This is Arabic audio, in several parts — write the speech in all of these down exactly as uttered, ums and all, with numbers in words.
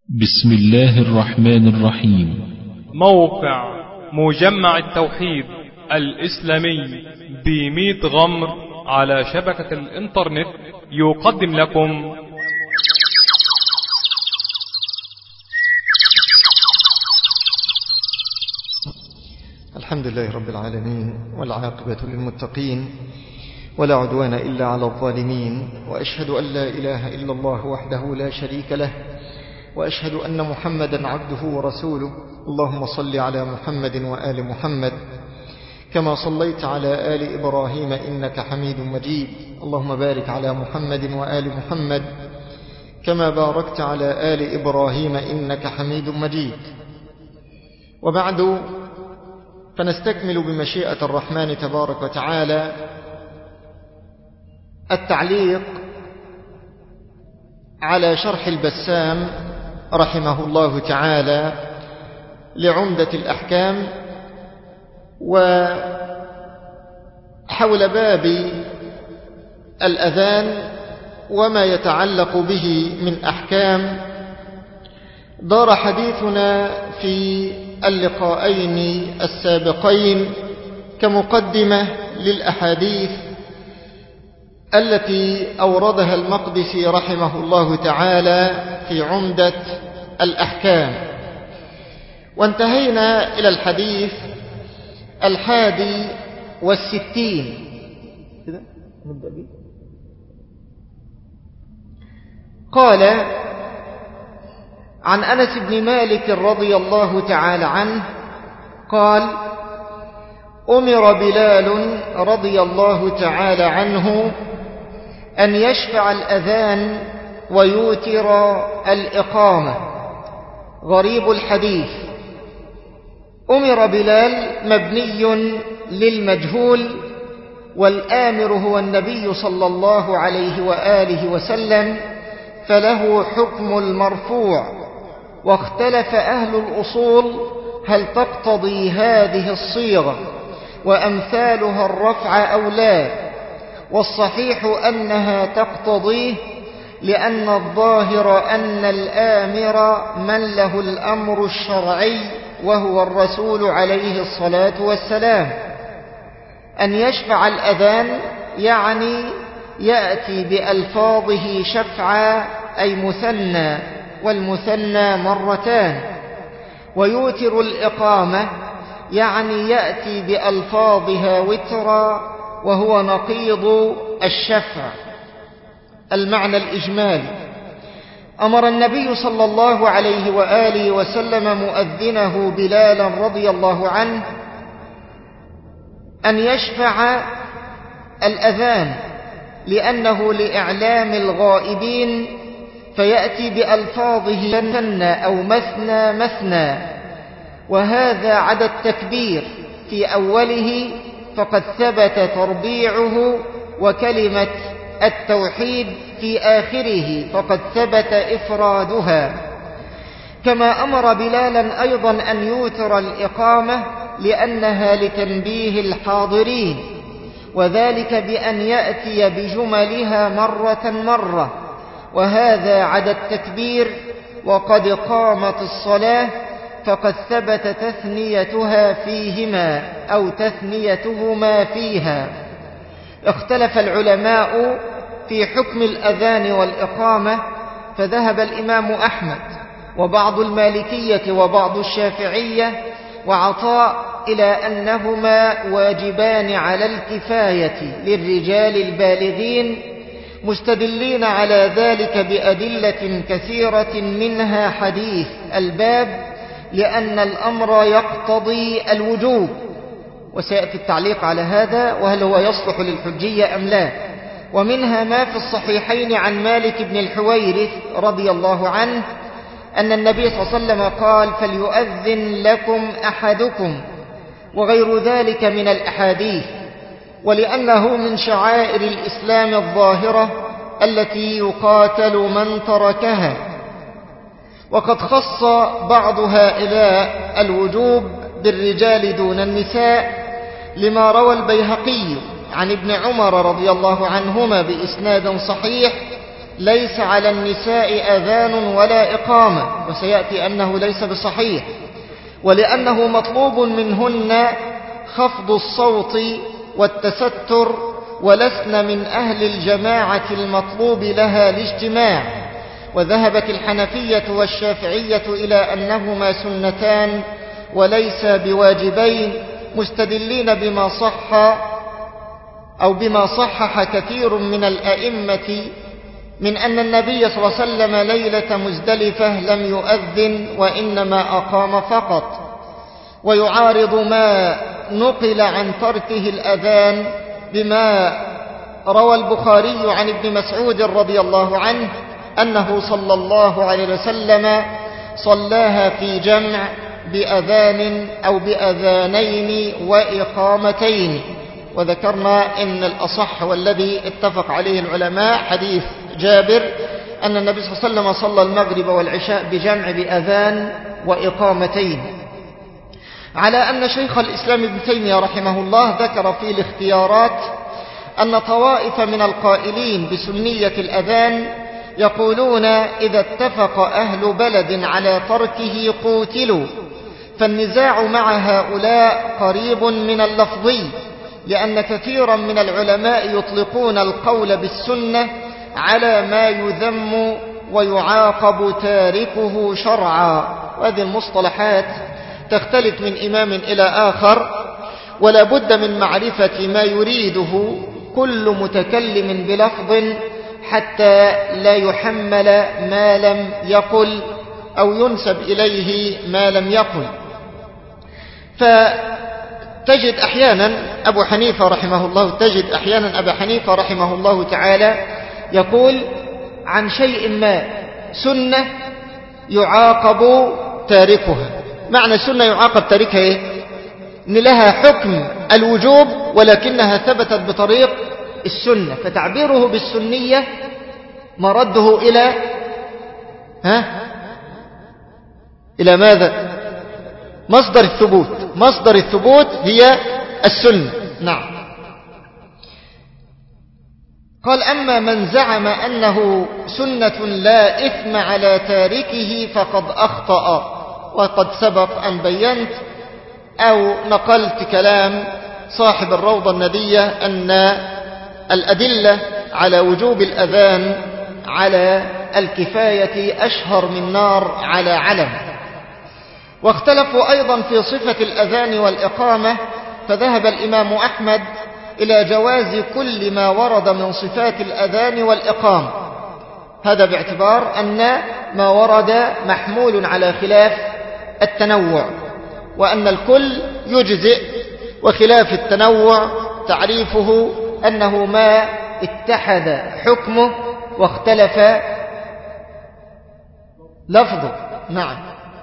بسم الله الرحمن الرحيم. موقع مجمع التوحيد الإسلامي بميت غمر على شبكة الإنترنت يقدم لكم الحمد لله رب العالمين، والعاقبة للمتقين، ولا عدوان إلا على الظالمين، وأشهد أن لا إله إلا الله وحده لا شريك له، وأشهد أن محمدا عبده ورسوله. اللهم صل على محمد وآل محمد كما صليت على آل إبراهيم إنك حميد مجيد. اللهم بارك على محمد وآل محمد كما باركت على آل إبراهيم إنك حميد مجيد. وبعد، فنستكمل بمشيئة الرحمن تبارك وتعالى التعليق على شرح البسام رحمه الله تعالى لعمدة الأحكام، وحول باب الأذان وما يتعلق به من أحكام دار حديثنا في اللقاءين السابقين كمقدمة للأحاديث التي أوردها المقدسي رحمه الله تعالى في عمدة الأحكام، وانتهينا إلى الحديث الحادي والستين. قال: عن أنس بن مالك رضي الله تعالى عنه قال: أمر بلال رضي الله تعالى عنه أن يشفع الأذان ويوتر الإقامة. غريب الحديث. أمر بلال مبني للمجهول، والآمر هو النبي صلى الله عليه وآله وسلم، فله حكم المرفوع. واختلف أهل الأصول هل تقتضي هذه الصيغة وأمثالها الرفع أو لا، والصحيح أنها تقتضيه، لأن الظاهر أن الآمر من له الأمر الشرعي وهو الرسول عليه الصلاة والسلام. أن يشفع الأذان يعني يأتي بألفاظه شفعا أي مثنى، والمثنى مرتان. ويوتر الإقامة يعني يأتي بألفاظها وترا، وهو نقيض الشفع. المعنى الإجمالي: أمر النبي صلى الله عليه وآله وسلم مؤذنه بلالا رضي الله عنه أن يشفع الأذان، لأنه لإعلام الغائبين، فيأتي بألفاظه مثنى أو مثنى مثنى، وهذا عدا التكبير في أوله فقد ثبت تربيعه، وكلمة التوحيد في آخره فقد ثبت إفرادها. كما أمر بلالا أيضا أن يوتر الإقامة لأنها لتنبيه الحاضرين، وذلك بأن يأتي بجملها مرة مرة، وهذا عدا التكبير. وقد قامت الصلاة فقد ثبت تثنيتها فيهما أو تثنيتهما فيها. اختلف العلماء في حكم الأذان والإقامة، فذهب الإمام أحمد وبعض المالكية وبعض الشافعية وعطاء إلى أنهما واجبان على الكفاية للرجال البالغين، مستدلين على ذلك بأدلة كثيرة منها حديث الباب، لأن الأمر يقتضي الوجوب. وسيأتي التعليق على هذا، وهل هو يصلح للحجية أم لا. ومنها ما في الصحيحين عن مالك بن الحويرث رضي الله عنه أن النبي صلى الله عليه وسلم قال: فليؤذن لكم أحدكم، وغير ذلك من الأحاديث. ولأنه من شعائر الإسلام الظاهرة التي يقاتل من تركها. وقد خص بعض هؤلاء الوجوب بالرجال دون النساء، لما روى البيهقي عن ابن عمر رضي الله عنهما بإسناد صحيح ليس على النساء أذان ولا إقامة، وسيأتي أنه ليس بصحيح، ولأنه مطلوب منهن خفض الصوت والتستر، ولسن من أهل الجماعة المطلوب لها الاجتماع. وذهبت الحنفية والشافعية إلى أنهما سنتان وليس بواجبين، مستدلين بما صح أو بما صحح كثير من الأئمة من أن النبي صلى الله عليه وسلم ليلة مزدلفة لم يؤذن وإنما أقام فقط. ويعارض ما نقل عن تركه الأذان بما روى البخاري عن ابن مسعود رضي الله عنه أنه صلى الله عليه وسلم صلاها في جمع بأذان أو بأذانين وإقامتين. وذكرنا إن الأصح والذي اتفق عليه العلماء حديث جابر أن النبي صلى الله عليه وسلم صلى المغرب والعشاء بجمع بأذان وإقامتين، على أن شيخ الإسلام ابن تيمية رحمه الله ذكر في الاختيارات أن طوائف من القائلين بسنية الأذان يقولون إذا اتفق أهل بلد على تركه قوتلوا، فالنزاع مع هؤلاء قريب من اللفظي، لأن كثيرا من العلماء يطلقون القول بالسنة على ما يذم ويعاقب تاركه شرعا. وهذه المصطلحات تختلف من إمام إلى آخر، ولا بد من معرفة ما يريده كل متكلم بلفظ حتى لا يحمل ما لم يقل أو ينسب إليه ما لم يقل. فتجد أحيانا أبو حنيفة رحمه الله تجد أحيانا أبو حنيفة رحمه الله تعالى يقول عن شيء ما سنة يعاقب تاركها. معنى سنة يعاقب تاركها إيه؟ إن لها حكم الوجوب ولكنها ثبتت بطريق السنة، فتعبيره بالسنية مرده إلى ها إلى ماذا؟ مصدر الثبوت. مصدر الثبوت هي السنة. نعم. قال أما من زعم أنه سنة لا إثم على تاركه فقد أخطأ. وقد سبق أن بينت أو نقلت كلام صاحب الروضة الندية أن الأدلة على وجوب الأذان على الكفاية أشهر من نار على علم. واختلفوا أيضا في صفة الأذان والإقامة، فذهب الإمام أحمد إلى جواز كل ما ورد من صفات الأذان والإقامة، هذا باعتبار أن ما ورد محمول على خلاف التنوع، وأن الكل يجزئ، وخلاف التنوع تعريفه أنه ما اتحد حكمه واختلف لفظه. نعم.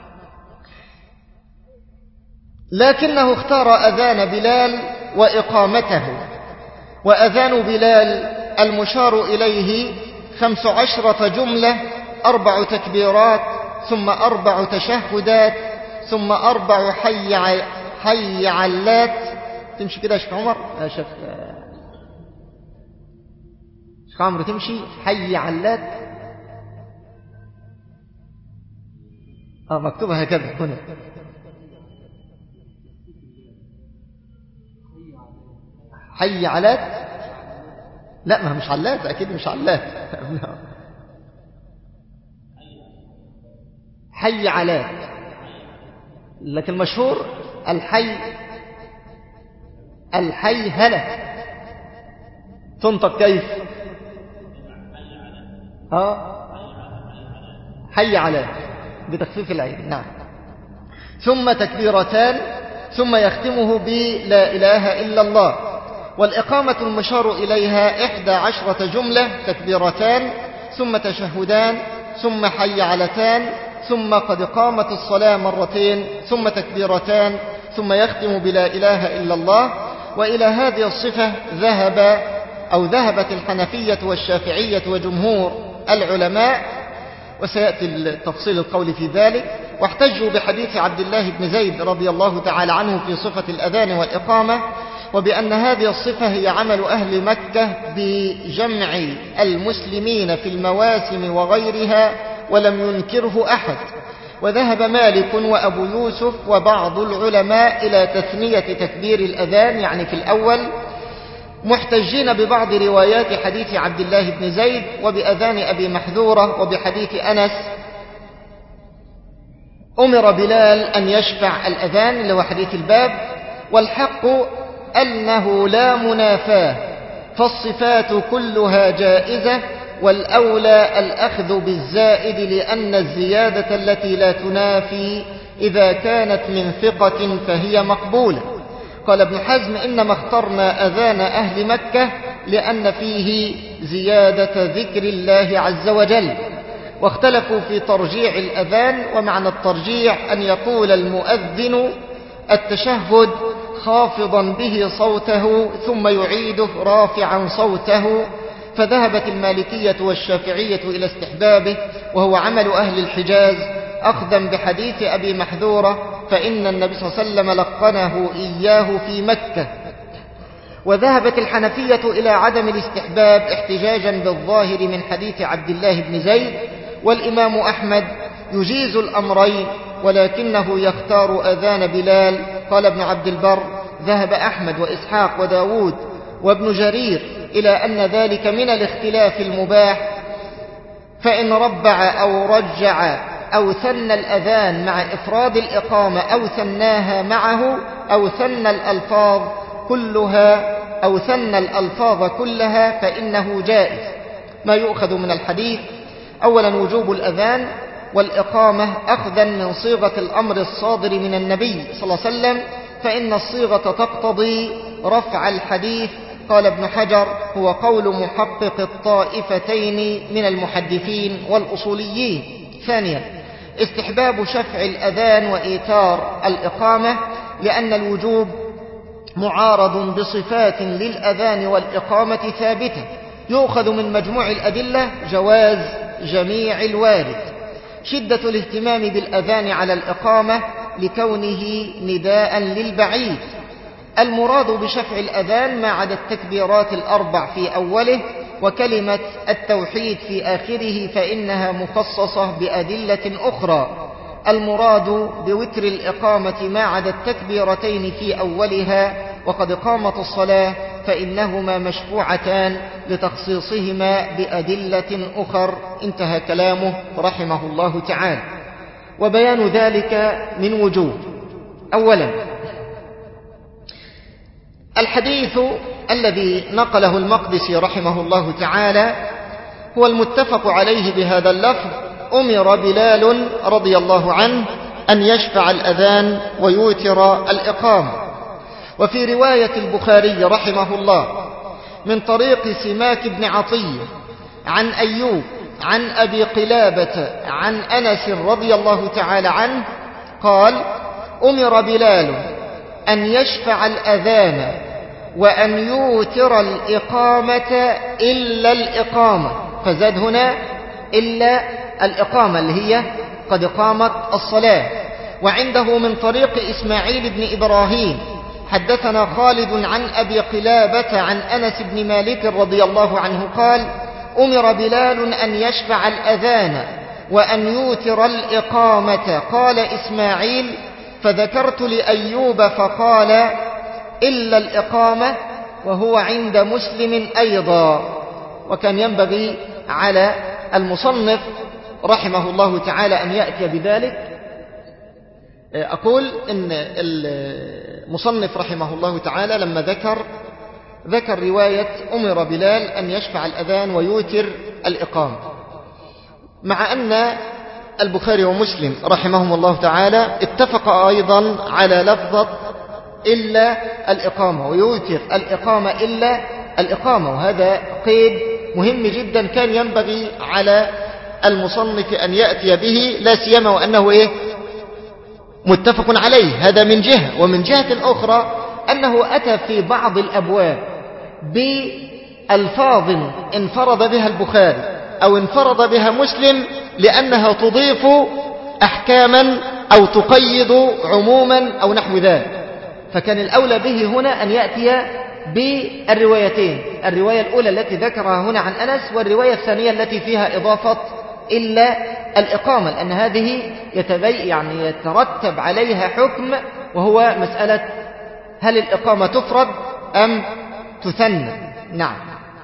لكنه اختار أذان بلال وإقامته. وأذان بلال المشار إليه خمس عشرة جملة، أربع تكبيرات، ثم أربع تشهدات، ثم أربع حي حي علات. تمشي كده يا شيخ عمر؟ يا شيخ شيخ عمرو تمشي حي علات. اه مكتوبة هكذا هنا. حي علات. لا ما مش علات، أكيد مش علات. حي علات، لكن مشهور الحي الحي هلا. تنطق كيف؟ اه حي علات بتخفيف العين. نعم. ثم تكبيرتان، ثم يختمه بلا إله إلا الله. والإقامة المشار إليها إحدى عشرة جملة، تكبيرتان، ثم تشهدان، ثم حي علتان، ثم قد قامت الصلاة مرتين، ثم تكبيرتان، ثم يختم بلا إله إلا الله. وإلى هذه الصفة ذهب أو ذهبت الحنفية والشافعية وجمهور العلماء، وسيأتي التفصيل القول في ذلك. واحتجوا بحديث عبد الله بن زيد رضي الله تعالى عنه في صفة الأذان والإقامة، وبأن هذه الصفة هي عمل أهل مكة بجمع المسلمين في المواسم وغيرها ولم ينكره أحد. وذهب مالك وأبو يوسف وبعض العلماء إلى تثنية تكبير الأذان يعني في الأول، محتجين ببعض روايات حديث عبد الله بن زيد وبأذان أبي محذورة وبحديث أنس أمر بلال أن يشفع الأذان اللي هو حديث الباب. والحق أنه لا منافاة، فالصفات كلها جائزة، والأولى الأخذ بالزائد لأن الزيادة التي لا تنافي إذا كانت من ثقة فهي مقبولة. قال ابن حزم إنما اخترنا أذان أهل مكة لأن فيه زيادة ذكر الله عز وجل. واختلفوا في ترجيع الأذان، ومعنى الترجيع أن يقول المؤذن التشهد خافضا به صوته ثم يعيده رافعا صوته، فذهبت المالكية والشافعية إلى استحبابه، وهو عمل أهل الحجاز أخذا بحديث أبي محذورة، فإن النبي صلى الله عليه وسلم لقنه إياه في مكة. وذهبت الحنفية إلى عدم الاستحباب احتجاجا بالظاهر من حديث عبد الله بن زيد. والإمام أحمد يجيز الأمرين ولكنه يختار أذان بلال. قال ابن عبد البر ذهب أحمد وإسحاق وداود وابن جرير إلى أن ذلك من الاختلاف المباح، فإن ربع أو رجع أو ثنى الأذان مع إفراد الإقامة أو ثناها معه أو ثنى الألفاظ كلها أو ثنى الألفاظ كلها فإنه جائز. ما يؤخذ من الحديث: أولا وجوب الأذان والإقامة أخذا من صيغة الأمر الصادر من النبي صلى الله عليه وسلم، فإن الصيغة تقتضي رفع الحديث. قال ابن حجر هو قول محقق الطائفتين من المحدثين والأصوليين. ثانيا استحباب شفع الأذان وإيتار الإقامة، لأن الوجوب معارض بصفات للأذان والإقامة ثابتة، يؤخذ من مجموع الأدلة جواز جميع الوارد. شدة الاهتمام بالأذان على الإقامة لكونه نداء للبعيد. المراد بشفع الأذان ما عدا التكبيرات الأربع في أوله وكلمة التوحيد في آخره فإنها مخصصة بأدلة أخرى. المراد بوتر الإقامة ما عدا التكبيرتين في أولها، وقد قامت الصلاة فإنهما مشفوعتان لتخصيصهما بأدلة أخر. انتهى كلامه رحمه الله تعالى. وبيان ذلك من وجوه: أولا الحديث الذي نقله المقدسي رحمه الله تعالى هو المتفق عليه بهذا اللفظ: أمر بلال رضي الله عنه أن يشفع الأذان ويوتر الإقامة. وفي رواية البخاري رحمه الله من طريق سماك بن عطية عن أيوب عن أبي قلابة عن أنس رضي الله تعالى عنه قال: أمر بلال أن يشفع الأذان وأن يوتر الإقامة إلا الإقامة، فزاد هنا إلا الإقامة اللي هي قد قامت الصلاة. وعنده من طريق إسماعيل بن إبراهيم حدثنا خالد عن أبي قلابة عن أنس بن مالك رضي الله عنه قال: أمر بلال أن يشفع الأذان وأن يوتر الإقامة. قال إسماعيل: فذكرت لأيوب فقال: إلا الإقامة، وهو عند مسلم أيضا. وكان ينبغي على المصنف رحمه الله تعالى أن يأتي بذلك. أقول إن المصنف رحمه الله تعالى لما ذكر ذكر رواية أمر بلال أن يشفع الأذان ويوتر الإقامة، مع أن البخاري ومسلم رحمهم الله تعالى اتفق أيضا على لفظة إلا الإقامة، ويوتر الإقامة إلا الإقامة. وهذا قيد مهم جدا كان ينبغي على المصنف أن يأتي به، لا سيما وأنه إيه متفق عليه. هذا من جهة، ومن جهة أخرى أنه أتى في بعض الأبواب بألفاظ انفرد بها البخاري أو انفرد بها مسلم لأنها تضيف أحكاما أو تقيد عموما أو نحو ذلك. فكان الأولى به هنا أن يأتي بالروايتين، الرواية الأولى التي ذكرها هنا عن أنس، والرواية الثانية التي فيها إضافة إلا الإقامة، لأن هذه يتبي يعني يترتب عليها حكم، وهو مسألة هل الإقامة تفرد أم تثنى. نعم.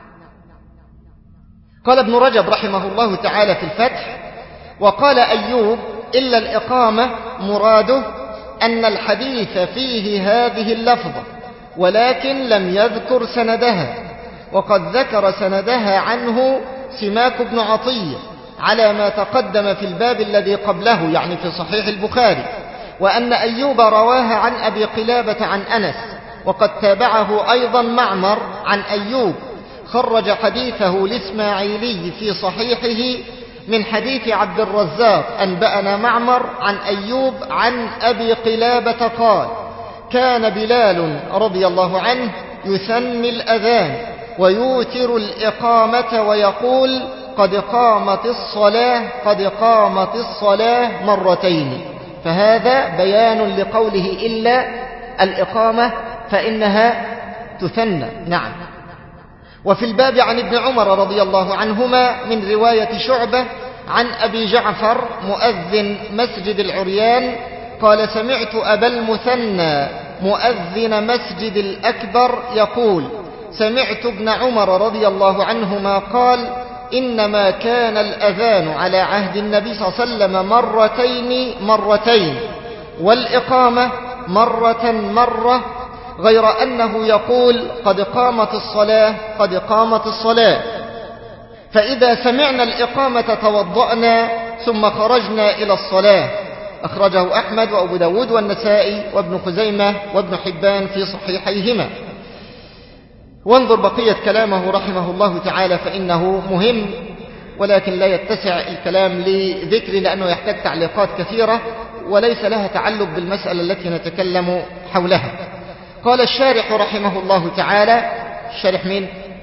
قال ابن رجب رحمه الله تعالى في الفتح: وقال أيوب: إلا الإقامة مراده أن الحديث فيه هذه اللفظة، ولكن لم يذكر سندها، وقد ذكر سندها عنه سماك بن عطية على ما تقدم في الباب الذي قبله، يعني في صحيح البخاري، وأن أيوب رواها عن أبي قلابة عن أنس، وقد تابعه أيضا معمر عن أيوب، خرج حديثه الإسماعيلي في صحيحه من حديث عبد الرزاق أنبأنا معمر عن أيوب عن أبي قلابة قال: كان بلال رضي الله عنه يثني الأذان ويوتر الإقامة ويقول: قد قامت الصلاة قد قامت الصلاة مرتين. فهذا بيان لقوله إلا الإقامة فإنها تثنى. نعم. وفي الباب عن ابن عمر رضي الله عنهما من رواية شعبة عن أبي جعفر مؤذن مسجد العريان قال: سمعت أبا المثنى مؤذن مسجد الأكبر يقول: سمعت ابن عمر رضي الله عنهما قال: إنما كان الأذان على عهد النبي صلى الله عليه وسلم مرتين مرتين، والإقامة مرة مرة، غير أنه يقول: قد قامت الصلاة قد قامت الصلاة. فإذا سمعنا الإقامة توضأنا ثم خرجنا إلى الصلاة. أخرجه أحمد وأبو داود والنسائي وابن خزيمة وابن حبان في صحيحيهما. وانظر بقية كلامه رحمه الله تعالى فإنه مهم، ولكن لا يتسع الكلام لذكر لأنه يحتاج تعليقات كثيرة وليس لها تعلق بالمسألة التي نتكلم حولها. قال الشارح رحمه الله تعالى، الشارح مين؟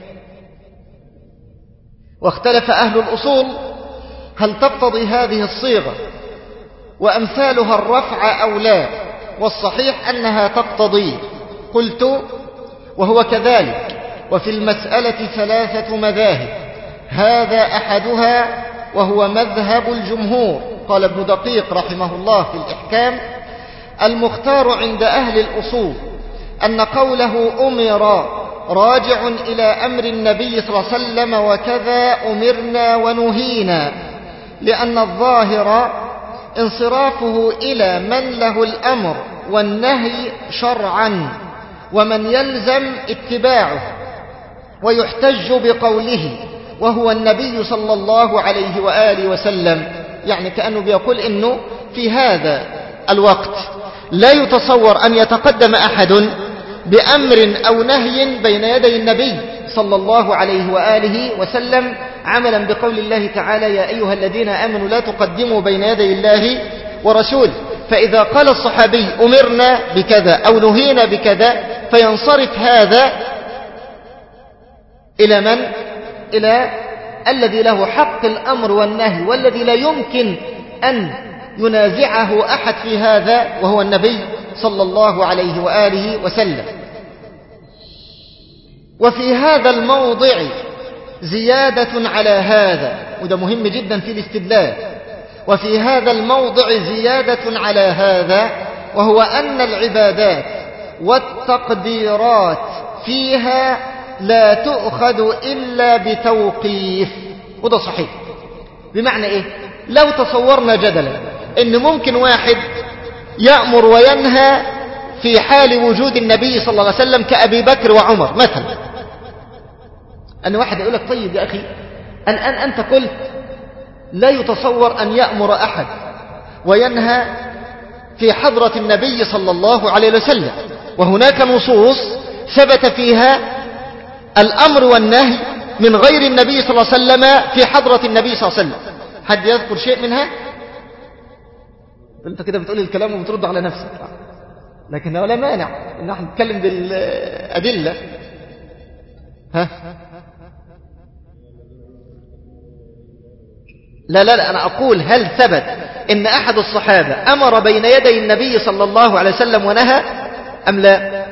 واختلف أهل الأصول هل تقتضي هذه الصيغة وأمثالها الرفع أو لا، والصحيح أنها تقتضي. قلت: وهو كذلك، وفي المسألة ثلاثة مذاهب، هذا أحدها وهو مذهب الجمهور. قال ابن دقيق رحمه الله في الإحكام: المختار عند أهل الأصول أن قوله أمر راجع إلى أمر النبي صلى الله عليه وسلم، وكذا أمرنا ونهينا، لأن الظاهر انصرافه إلى من له الأمر والنهي شرعا، ومن يلزم اتباعه، ويحتج بقوله وهو النبي صلى الله عليه وآله وسلم. يعني كأنه بيقول إنه في هذا الوقت لا يتصور أن يتقدم أحد بأمر أو نهي بين يدي النبي صلى الله عليه وآله وسلم، عملا بقول الله تعالى: يا أيها الذين آمنوا لا تقدموا بين يدي الله ورسوله. فإذا قال الصحابي أمرنا بكذا أو نهينا بكذا، فينصرف هذا إلى من؟ إلى الذي له حق الأمر والنهي، والذي لا يمكن أن ينازعه أحد في هذا، وهو النبي صلى الله عليه وآله وسلم. وفي هذا الموضع زيادة على هذا، وده مهم جدا في الاستدلال. وفي هذا الموضع زيادة على هذا، وهو أن العبادات والتقديرات فيها لا تؤخذ إلا بتوقيف. وده صحيح. بمعنى إيه؟ لو تصورنا جدلا إن ممكن واحد يأمر وينهى في حال وجود النبي صلى الله عليه وسلم كأبي بكر وعمر مثلا، أن واحد يقول لك: طيب يا أخي، الآن أنت قلت لا يتصور أن يأمر أحد وينهى في حضرة النبي صلى الله عليه وسلم، وهناك نصوص ثبت فيها الأمر والنهي من غير النبي صلى الله عليه وسلم في حضرة النبي صلى الله عليه وسلم. حد يذكر شيء منها؟ انت كده بتقول الكلام وبترد على نفسك، لكن ولا مانع ان احنا نتكلم بالأدلة. ها؟ لا لا لا، أنا أقول: هل ثبت إن أحد الصحابة أمر بين يدي النبي صلى الله عليه وسلم ونهى؟ أم لا؟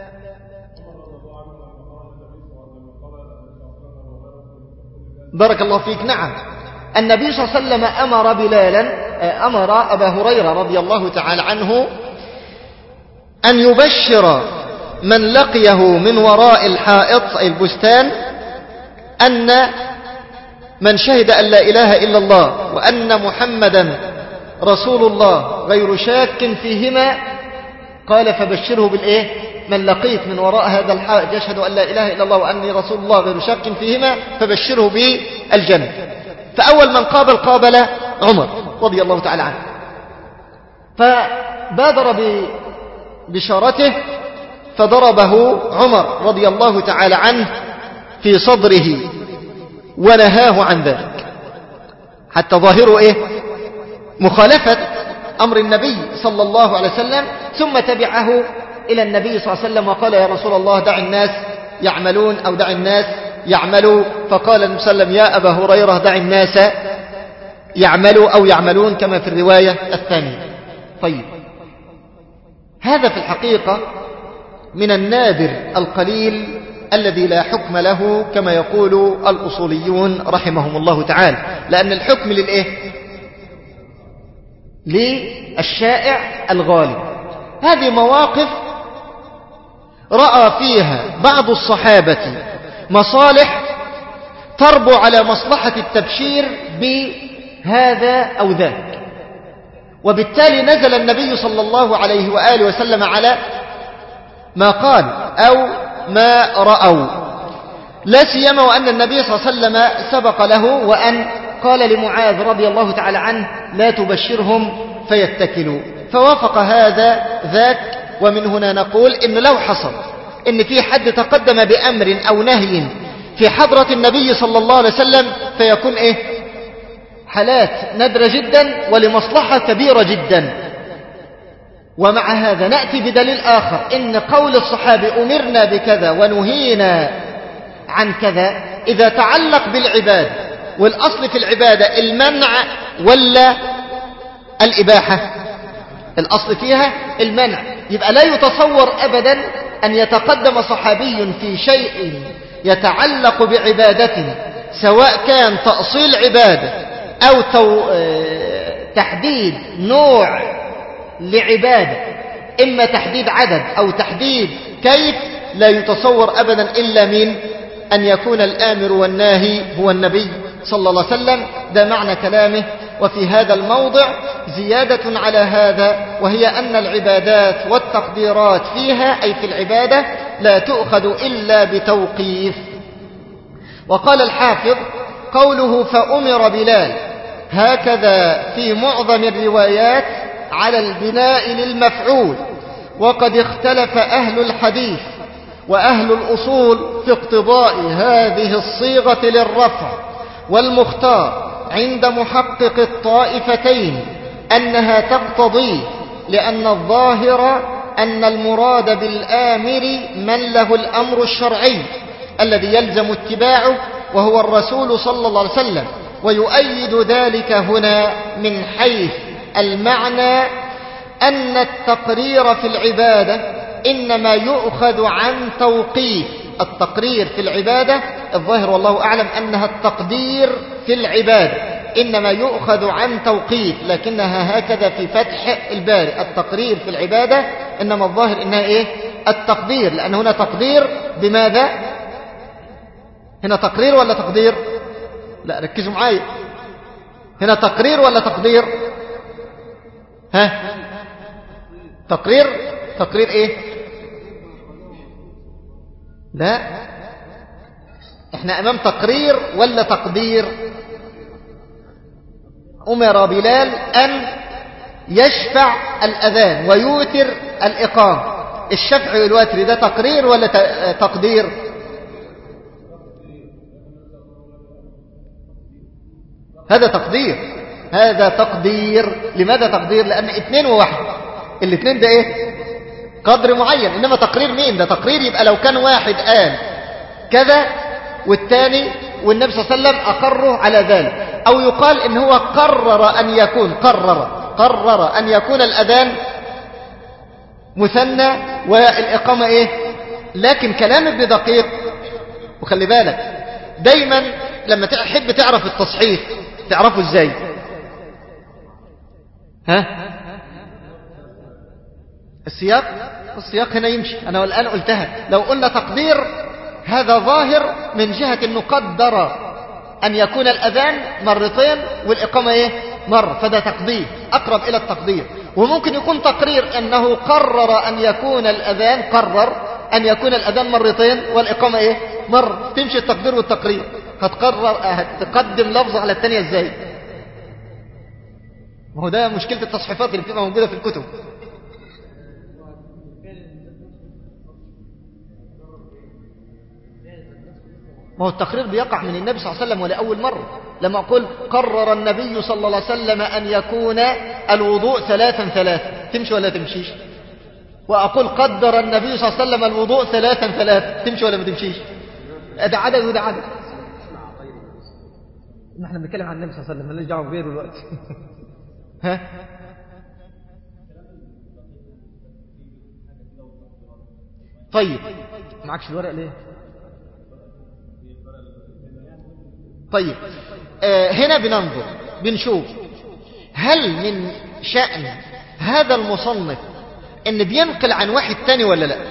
بارك الله فيك. نعم، النبي صلى الله عليه وسلم أمر بلالا أمر أبا هريرة رضي الله تعالى عنه أن يبشر من لقيه من وراء الحائط أي البستان أن من شهد أن لا إله إلا الله وأن محمدا رسول الله غير شاك فيهما، قال فبشره بالإيه؟ من لقيت من وراء هذا الحائط يشهد أن لا إله إلا الله وأني رسول الله غير شاك فيهما فبشره بالجنة. فأول من قابل قابل عمر رضي الله تعالى عنه، فبادر ببشارته فضربه عمر رضي الله تعالى عنه في صدره ونهاه عن ذلك، حتى ظاهره إيه؟ مخالفة أمر النبي صلى الله عليه وسلم. ثم تبعه إلى النبي صلى الله عليه وسلم وقال يا رسول الله دع الناس يعملون أو دع الناس يعملوا، فقال النبي صلى الله عليه وسلم يا أبا هريرة دع الناس يعملوا أو يعملون كما في الرواية الثانية. طيب، هذا في الحقيقة من النادر القليل الذي لا حكم له كما يقول الأصوليون رحمهم الله تعالى، لأن الحكم للإيه؟ للشائع الغالب. هذه مواقف رأى فيها بعض الصحابة مصالح تربو على مصلحة التبشير بهذا أو ذاك، وبالتالي نزل النبي صلى الله عليه وآله وسلم على ما قال أو ما رأوا، لا سيما وأن النبي صلى الله عليه وسلم سبق له وأن قال لمعاذ رضي الله تعالى عنه لا تبشرهم فيتكلوا، فوافق هذا ذاك. ومن هنا نقول إن لو حصل إن في حد تقدم بأمر أو نهي في حضرة النبي صلى الله عليه وسلم فيكون إيه؟ حالات نادرة جدا ولمصلحة كبيرة جدا. ومع هذا نأتي بدليل آخر، إن قول الصحابي أمرنا بكذا ونهينا عن كذا إذا تعلق بالعبادة، والأصل في العبادة المنع ولا الإباحة؟ الأصل فيها المنع، يبقى لا يتصور أبدا أن يتقدم صحابي في شيء يتعلق بعبادته، سواء كان تأصيل عبادة أو تو... تحديد نوع لعبادة، إما تحديد عدد أو تحديد كيف، لا يتصور أبدا إلا من أن يكون الآمر والناهي هو النبي صلى الله عليه وسلم. ده معنى كلامه. وفي هذا الموضع زيادة على هذا، وهي أن العبادات والتقديرات فيها أي في العبادة لا تؤخذ إلا بتوقيف. وقال الحافظ قوله فأمر بلال هكذا في معظم الروايات على البناء للمفعول، وقد اختلف أهل الحديث وأهل الأصول في اقتضاء هذه الصيغة للرفع، والمختار عند محقق الطائفتين أنها تقتضيه، لأن الظاهر أن المراد بالآمر من له الأمر الشرعي الذي يلزم اتباعه وهو الرسول صلى الله عليه وسلم. ويؤيد ذلك هنا من حيث المعنى أن التقرير في العبادة إنما يؤخذ عن توقيف. التقرير في العبادة الظاهر والله أعلم أنها التقدير في العبادة إنما يؤخذ عن توقيف، لكنها هكذا في فتح الباري التقرير في العبادة إنما الظاهر إنها إيه؟ التقدير، لأن هنا تقدير بماذا؟ هنا تقرير ولا تقدير؟ لا ركزوا معايا، هنا تقرير ولا تقدير؟ ها؟ تقرير. تقرير ايه؟ لا، احنا امام تقرير ولا تقدير؟ امر بلال ان يشفع الاذان ويوتر الاقامه. الشفع والوتر ده تقرير ولا تقدير؟ هذا تقدير، هذا تقدير. لماذا تقدير؟ لأن اثنين وواحد، الاثنين ده ايه؟ قدر معين. إنما تقرير مين؟ ده تقرير يبقى لو كان واحد قال كذا والتاني والنبي صلى الله عليه وسلم أقره على ذلك، أو يقال إن هو قرر أن يكون قرر قرر أن يكون الأذان مثنى والإقامة إيه. لكن كلام ابن دقيق، وخلي بالك دايما لما تحب تعرف التصحيف تعرفه ازاي؟ ها السياق. السياق هنا يمشي. أنا الآن قلتها، لو قلنا تقدير هذا ظاهر من جهة أنه قدر أن يكون الأذان مرتين والإقامة إيه؟ مرة، فده تقدير أقرب إلى التقدير. وممكن يكون تقرير أنه قرر أن يكون الأذان قرر أن يكون الأذان مرتين والإقامة إيه؟ مرة. تمشي التقدير والتقرير. هتقرر هتقدم لفظ على الثانية إزاي؟ ما هو ده مشكلة التصحيفات اللي بتبقى موجودة في الكتب. ما هو التقرير بيقع من النبي صلى الله عليه وسلم ولأول مرة. لما أقول قرر النبي صلى الله عليه وسلم أن يكون الوضوء ثلاثا ثلاثا، تمشي ولا تمشيش؟ وأقول قدر النبي صلى الله عليه وسلم الوضوء ثلاثا ثلاثا، تمشي ولا ما تمشيش؟ ده عدد وده عدد. نحن بنتكلم عن النبي صلى الله عليه وسلم، مالناش دعوه بغيره دلوقتي. ها طيب معكش الورق ليه؟ طيب آه هنا بننظر بنشوف هل من شأن هذا المصنف ان بينقل عن واحد تاني ولا لا.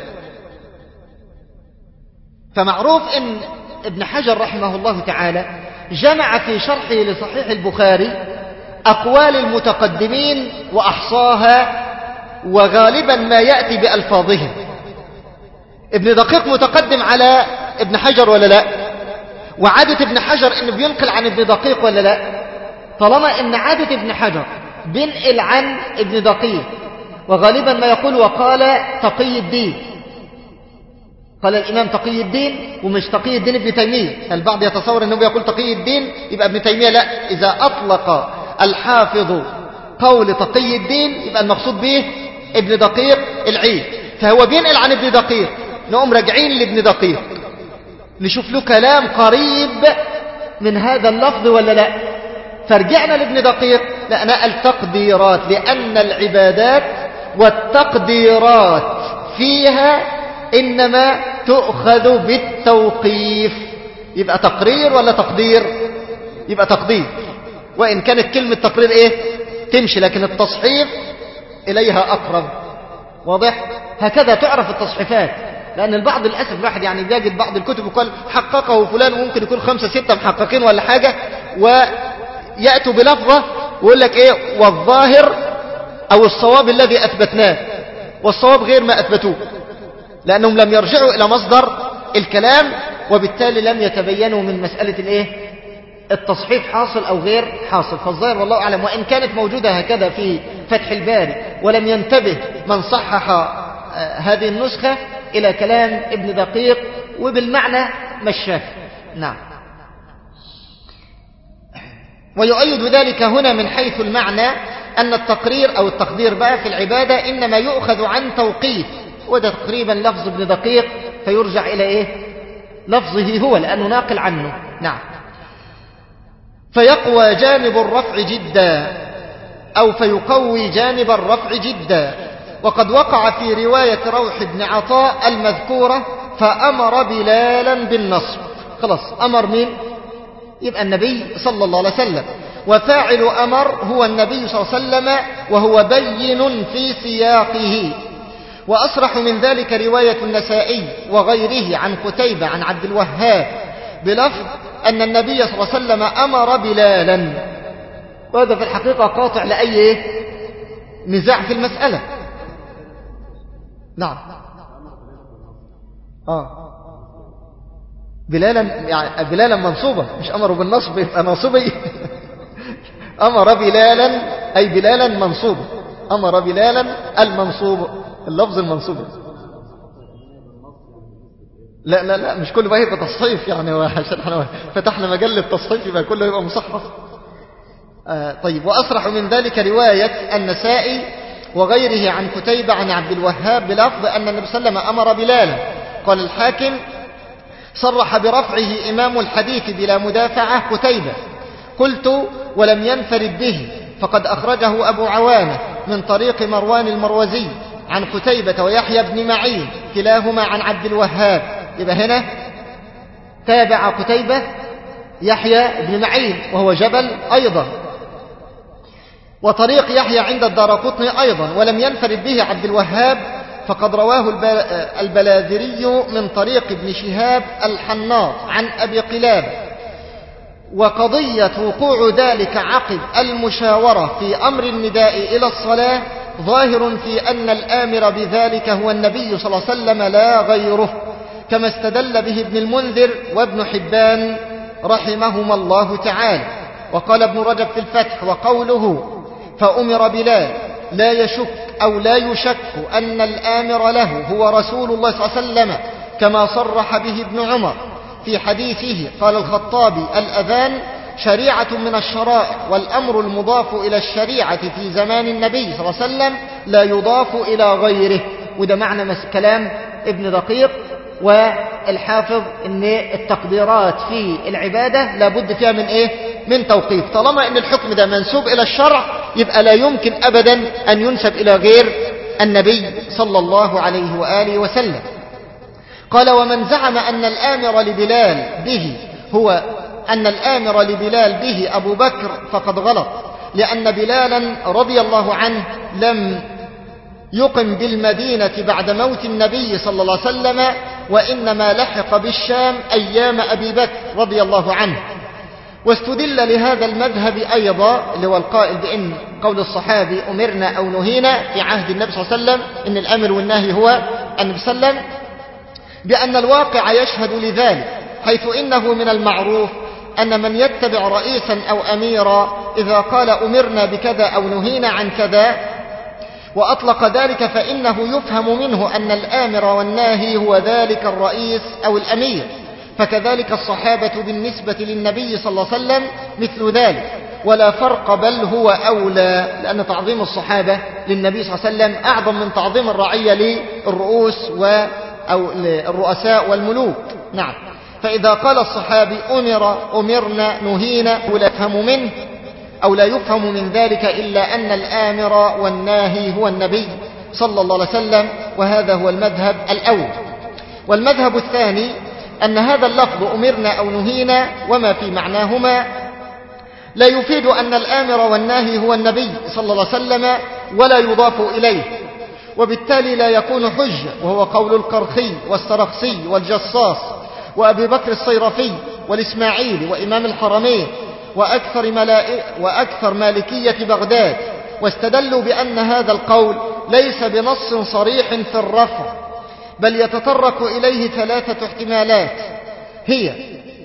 فمعروف ان ابن حجر رحمه الله تعالى جمع في شرحه لصحيح البخاري أقوال المتقدمين وأحصاها، وغالبا ما يأتي بألفاظهم. ابن دقيق متقدم على ابن حجر ولا لا؟ وعادة ابن حجر انه بينقل عن ابن دقيق ولا لا؟ طالما ان عادة ابن حجر بينقل عن ابن دقيق، وغالبا ما يقول وقال تقي الدين، قال الإمام تقي الدين ومش تقي الدين ابن تيمية. البعض يتصور أنه يقول تقي الدين يبقى ابن تيمية، لا، إذا أطلق الحافظ قول تقي الدين يبقى المقصود به ابن دقيق العيد. فهو بينقل عن ابن دقيق، نقوم راجعين لابن دقيق نشوف له كلام قريب من هذا اللفظ ولا لا. فرجعنا لابن دقيق لا نقل تقديرات، لأن العبادات والتقديرات فيها إنما تؤخذ بالتوقيف. يبقى تقرير ولا تقدير؟ يبقى تقدير، وإن كانت كلمة تقرير إيه تمشي، لكن التصحيف إليها أقرب. واضح؟ هكذا تعرف التصحيفات. لأن البعض للأسف الواحد يعني بيجد بعض الكتب وقال حققه فلان، وممكن يكون خمسة ستة محققين ولا حاجة، ويأتوا بلفظة ويقول لك إيه والظاهر أو الصواب الذي أثبتناه، والصواب غير ما أثبتوه، لأنهم لم يرجعوا إلى مصدر الكلام، وبالتالي لم يتبينوا من مسألة الإيه التصحيف حاصل أو غير حاصل. فالظاهر والله أعلم، وإن كانت موجودة هكذا في فتح الباري ولم ينتبه من صحح هذه النسخة إلى كلام ابن دقيق وبالمعنى مشاه. نعم. ويؤيد ذلك هنا من حيث المعنى أن التقرير أو التقدير بقى في العبادة إنما يؤخذ عن توقيف، وده تقريبا لفظ ابن دقيق، فيرجع إلى إيه لفظه هو لأنه ناقل عنه. نعم. فيقوى جانب الرفع جدا، أو فيقوي جانب الرفع جدا. وقد وقع في رواية روح بن عطاء المذكورة فأمر بلالا بالنصب. خلاص أمر مين؟ يبقى النبي صلى الله عليه وسلم، وفاعل أمر هو النبي صلى الله عليه وسلم، وهو بين في سياقه. وأصرح من ذلك رواية النسائي وغيره عن قتيبة عن عبد الوهاب بلفظ أن النبي صلى الله عليه وسلم أمر بلالا، وهذا في الحقيقة قاطع لأي نزاع في المسألة. نعم. آه بلالا يعني بلالا منصوبة، مش أمر بالنصب يبقى ناصبي. أمر بلالا أي بلالا منصوبة، أمر بلالا المنصوب، اللفظ المنصوب. لا لا لا مش كله بقى يبقى تصحيف يعني، عشان احنا فتحنا مجال التصحيف يبقى كله يبقى مصحف. آه طيب. وأصرح من ذلك رواية النسائي وغيره عن قتيبة عن عبد الوهاب بلفظ أن النبي صلى الله عليه وسلم أمر بلالا. قال الحاكم صرح برفعه إمام الحديث بلا مدافعة قتيبة. قلت ولم ينفرد به، فقد أخرجه أبو عوانة من طريق مروان المروزي عن قتيبة ويحيى بن معين كلاهما عن عبد الوهاب. يبقى هنا تابع قتيبة يحيى بن معين وهو جبل أيضا. وطريق يحيى عند الدارقطني أيضا، ولم ينفرد به عبد الوهاب فقد رواه البلاذري من طريق ابن شهاب الحناط عن أبي قلابة. وقضية وقوع ذلك عقب المشاورة في أمر النداء إلى الصلاة ظاهر في أن الآمر بذلك هو النبي صلى الله عليه وسلم لا غيره، كما استدل به ابن المنذر وابن حبان رحمهما الله تعالى. وقال ابن رجب في الفتح: وقوله فأمر بلال لا يشك أو لا يشك أن الآمر له هو رسول الله صلى الله عليه وسلم، كما صرح به ابن عمر في حديثه. قال الخطابي: الأذان شريعة من الشرائع، والأمر المضاف إلى الشريعة في زمان النبي صلى الله عليه وسلم لا يضاف إلى غيره. وده معنى كلام ابن دقيق والحافظ ان التقديرات في العبادة لابد فيها من ايه؟ من توقيف. طالما ان الحكم ده منسوب الى الشرع يبقى لا يمكن ابدا ان ينسب الى غير النبي صلى الله عليه وآله وسلم. قال: ومن زعم ان الآمر لبلال به هو ان الآمر لبلال به ابو بكر فقد غلط، لان بلالا رضي الله عنه لم يقم بالمدينة بعد موت النبي صلى الله عليه وسلم، وإنما لحق بالشام أيام أبي بكر رضي الله عنه. واستدل لهذا المذهب أيضا اللي هو القائل بأن قول الصحابي أمرنا أو نهينا في عهد النبي صلى الله عليه وسلم، إن الأمر والنهي هو النبي صلى الله عليه وسلم، بأن الواقع يشهد لذلك، حيث إنه من المعروف أن من يتبع رئيسا أو أميرا إذا قال أمرنا بكذا أو نهينا عن كذا وأطلق ذلك فإنه يفهم منه أن الآمر والناهي هو ذلك الرئيس أو الأمير. فكذلك الصحابة بالنسبة للنبي صلى الله عليه وسلم مثل ذلك، ولا فرق، بل هو أولى، لأن تعظيم الصحابة للنبي صلى الله عليه وسلم أعظم من تعظيم الرعية للرؤوس و أو الرؤساء والملوك. نعم. فإذا قال الصحابي أمر أمرنا نهينا ولا يفهم منه أو لا يفهم من ذلك إلا أن الآمر والناهي هو النبي صلى الله عليه وسلم، وهذا هو المذهب الأول. والمذهب الثاني أن هذا اللفظ أمرنا أو نهينا وما في معناهما لا يفيد أن الآمر والناهي هو النبي صلى الله عليه وسلم ولا يضاف إليه، وبالتالي لا يكون حجة، وهو قول القرخي والسرخسي والجصاص وأبي بكر الصيرفي والإسماعيلي وإمام الحرمين وأكثر, وأكثر مالكية بغداد. واستدلوا بأن هذا القول ليس بنص صريح في الرفع، بل يتطرق إليه ثلاثة احتمالات. هي: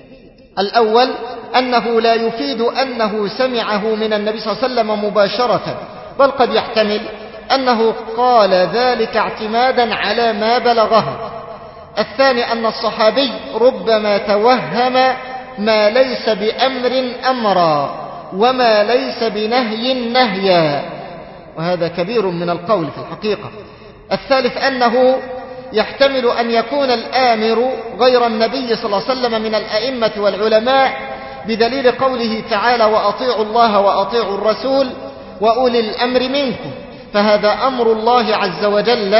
الأول أنه لا يفيد أنه سمعه من النبي صلى الله عليه وسلم مباشرة، بل قد يحتمل أنه قال ذلك اعتمادا على ما بلغه. الثاني أن الصحابي ربما توهم ما ليس بأمر أمرا وما ليس بنهي نهيا، وهذا كبير من القول في الحقيقة. الثالث أنه يحتمل أن يكون الآمر غير النبي صلى الله عليه وسلم من الأئمة والعلماء، بدليل قوله تعالى: وأطيعوا الله وأطيعوا الرسول وأولي الأمر منكم، فهذا أمر الله عز وجل